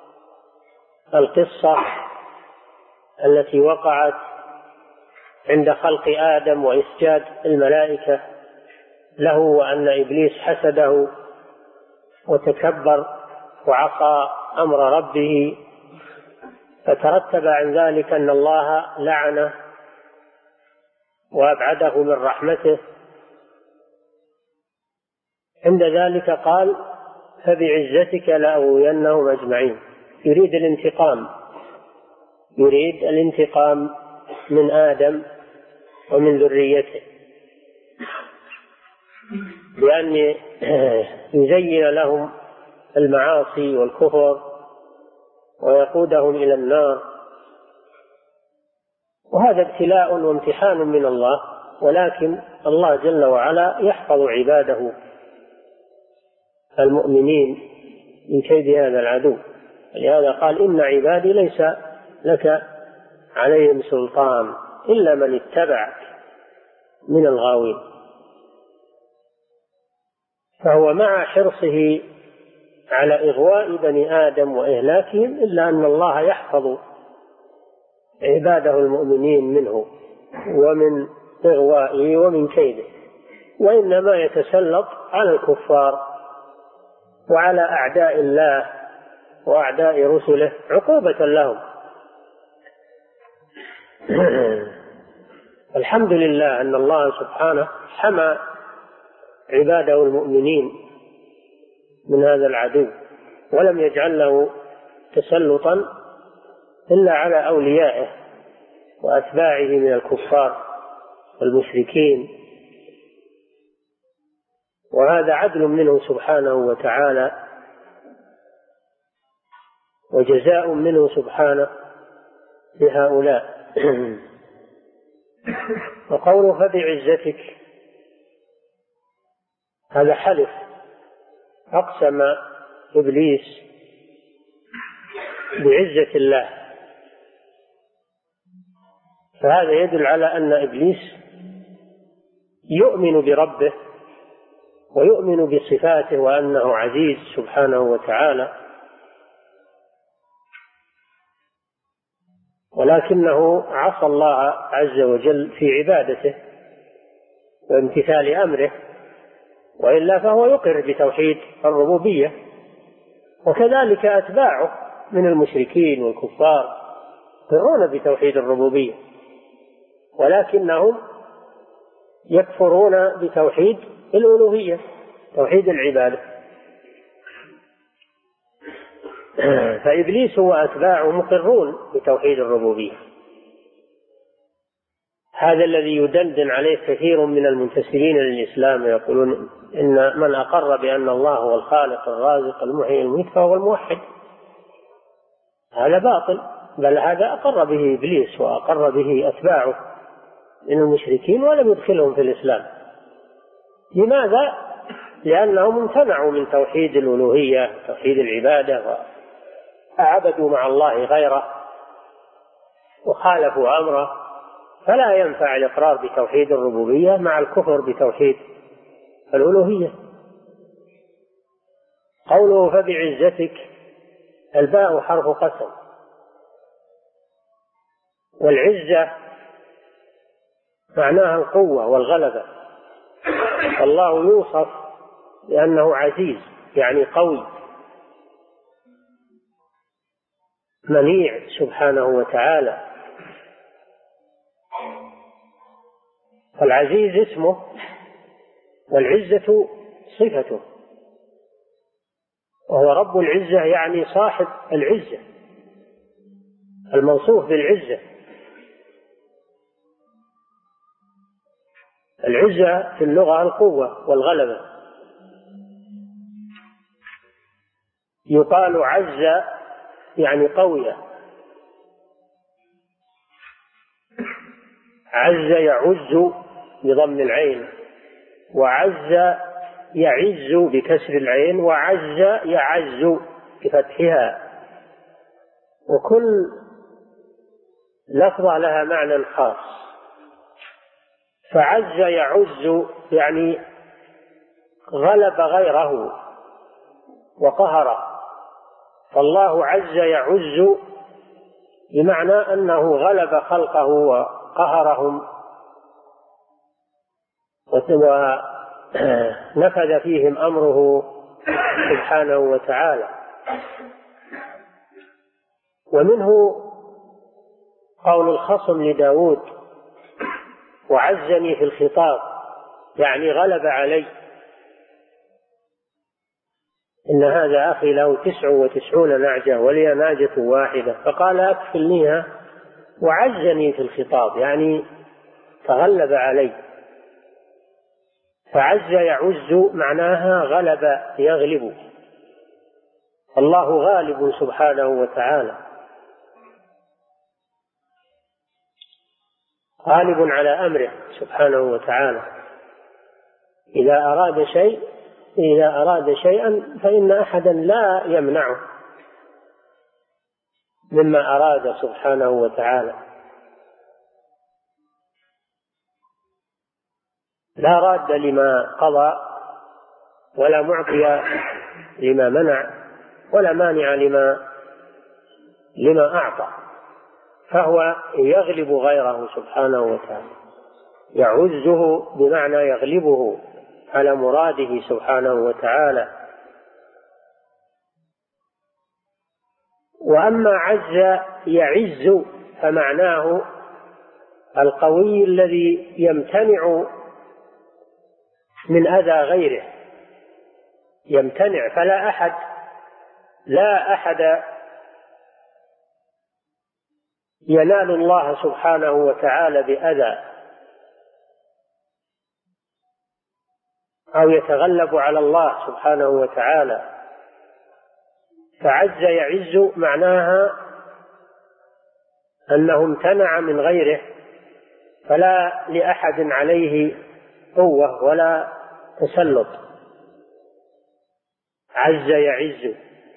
القصة التي وقعت عند خلق آدم وإسجاد الملائكة له، وأن إبليس حسده وتكبر وعصى أمر ربه، فترتب عن ذلك أن الله لعنه وأبعده من رحمته. عند ذلك قال: فبعزتك لأغوينهم أجمعين، يريد الانتقام يريد الانتقام من آدم ومن ذريته، بأن يزين لهم المعاصي والكفر ويقودهم إلى النار. وهذا ابتلاء وامتحان من الله، ولكن الله جل وعلا يحفظ عباده المؤمنين من كيد هذا العدو. لهذا قال إن عبادي ليس لك عليهم سلطان إلا من اتبعك من الغاوين. فهو مع حرصه على إغواء بني آدم وإهلاكهم إلا أن الله يحفظ عباده المؤمنين منه ومن إغوائه ومن كيده، وإنما يتسلط على الكفار وعلى أعداء الله وأعداء رسله عقوبة لهم. الحمد لله أن الله سبحانه حمى عباده المؤمنين من هذا العدو، ولم يجعل له تسلطا إلا على أوليائه وأتباعه من الكفار والمشركين. وهذا عدل منه سبحانه وتعالى وجزاء منه سبحانه لهؤلاء. وقوله فبعزتك، هذا حلف، أقسم إبليس بعزة الله، فهذا يدل على أن إبليس يؤمن بربه ويؤمن بصفاته وأنه عزيز سبحانه وتعالى، ولكنه عصى الله عز وجل في عبادته وامتثال أمره، وإلا فهو يقر بتوحيد الربوبية. وكذلك أتباعه من المشركين والكفار يقرون بتوحيد الربوبية، ولكنهم يكفرون بتوحيد الألوهية، توحيد العبادة. فإبليس وأتباعه مقرون بتوحيد الربوبية. هذا الذي يدندن عليه كثير من المنتسبين للإسلام، يقولون إن من أقر بأن الله هو الخالق الرازق المحيي المميت فهو الموحد. هذا باطل، بل هذا أقر به إبليس وأقر به أتباعه من المشركين ولم يدخلهم في الإسلام. لماذا؟ لأنهم امتنعوا من توحيد الألوهية توحيد العبادة وعبدوا مع الله غيره وخالفوا أمره، فلا ينفع الإقرار بتوحيد الربوبية مع الكفر بتوحيد الألوهية. قوله فبعزتك، الباء حرف قسم، والعزة معناها القوة والغلبة، الله يوصف بأنه عزيز يعني قوي منيع سبحانه وتعالى. فالعزيز اسمه والعزة صفته، وهو رب العزة يعني صاحب العزة الموصوف بالعزة. العزة في اللغة القوة والغلبة. يقال عز يعني قوي، عز يعز بضم العين، وعز يعز بكسر العين، وعز يعز بفتحها، وكل لفظة لها معنى خاص. فعز يعز يعني غلب غيره وقهر، فالله عز يعز بمعنى أنه غلب خلقه وقهرهم ونفذ فيهم أمره سبحانه وتعالى. ومنه قول الخصم لداود وعزني في الخطاب، يعني غلب علي. إن هذا أخي له تسع وتسعون نعجة ولي ناجة واحدة، فقال أكفلنيها وعزني في الخطاب يعني تغلب علي. فعز يعز معناها غلب يغلب، الله غالب سبحانه وتعالى، غالب على أمره سبحانه وتعالى. إذا أراد شيء إذا أراد شيئا فإن أحدا لا يمنعه مما أراد سبحانه وتعالى. لا راد لما قضى ولا معطي لما منع ولا مانع لما لما أعطى، فهو يغلب غيره سبحانه وتعالى، يعزه بمعنى يغلبه على مراده سبحانه وتعالى. وأما عز يعز فمعناه القوي الذي يمتنع من أذى غيره، يمتنع، فلا أحد لا أحد ينال الله سبحانه وتعالى بأذى أو يتغلب على الله سبحانه وتعالى. فعز يعز معناها أنه امتنع من غيره، فلا لأحد عليه قوة ولا تسلط. عز يعز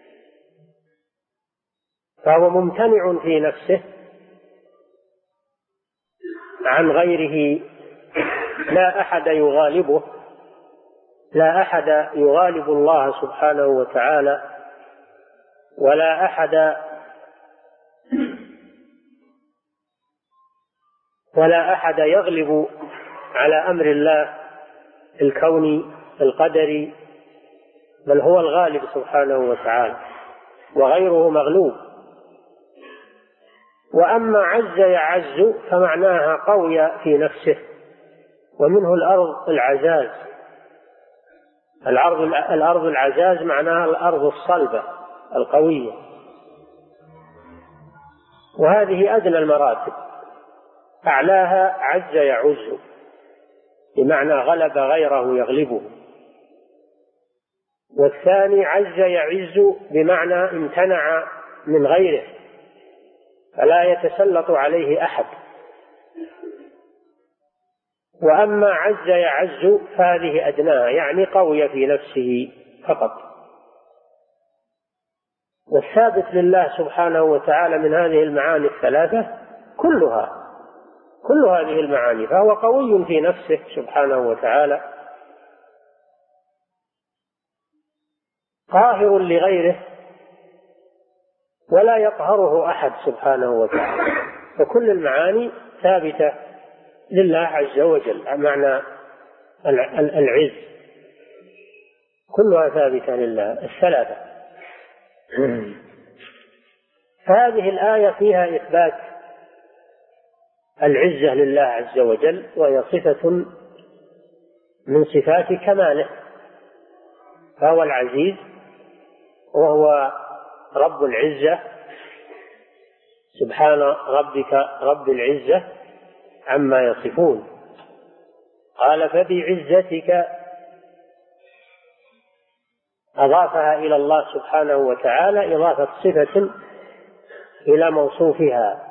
فهو ممتنع في نفسه عن غيره، لا أحد يغالبه، لا أحد يغالب الله سبحانه وتعالى، ولا أحد ولا أحد يغلب على أمر الله الكوني القدري، بل هو الغالب سبحانه وتعالى وغيره مغلوب. وأما عز يعز فمعناها قوي في نفسه، ومنه الأرض العزاز. الأرض الأرض العزاز معناها الأرض الصلبة القوية، وهذه أدنى المراتب، أعلاها عز يعز بمعنى غلب غيره يغلبه. والثاني عز يعز بمعنى امتنع من غيره فلا يتسلط عليه أحد. وأما عز يعز فهذه أدناها يعني قوي في نفسه فقط. والثابت لله سبحانه وتعالى من هذه المعاني الثلاثة كلها كل هذه المعاني، فهو قوي في نفسه سبحانه وتعالى، قاهر لغيره ولا يقهره أحد سبحانه وتعالى. فكل المعاني ثابتة لله عز وجل، معنى العز كلها ثابتة لله الثلاثة. فهذه الآية فيها إثبات العزة لله عز وجل، وهي صفة من صفات كماله، فهو العزيز وهو رب العزة، سبحان ربك رب العزة عما يصفون. قال فبعزتك، أضافها إلى الله سبحانه وتعالى إضافة صفة إلى موصوفها.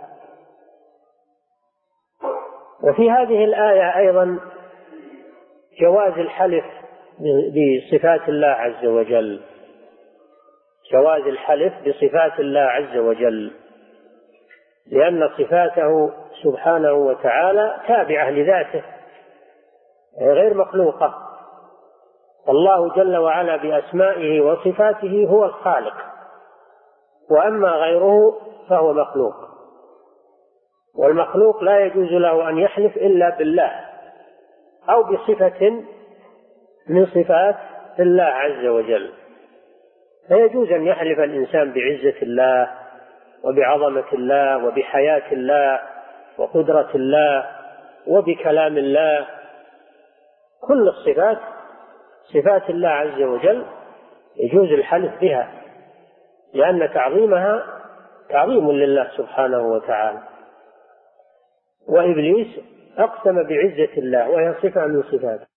وفي هذه الآية أيضا جواز الحلف بصفات الله عز وجل، جواز الحلف بصفات الله عز وجل، لأن صفاته سبحانه وتعالى تابعة لذاته غير مخلوقة. الله جل وعلا بأسمائه وصفاته هو الخالق، وأما غيره فهو مخلوق، والمخلوق لا يجوز له أن يحلف إلا بالله أو بصفة من صفات الله عز وجل. فيجوز أن يحلف الإنسان بعزة الله وبعظمة الله وبحياة الله وقدرة الله وبكلام الله، كل الصفات صفات الله عز وجل يجوز الحلف بها، لأن تعظيمها تعظيم لله سبحانه وتعالى. وإبليس أقسم بعزة الله وهي صفة من صفاته.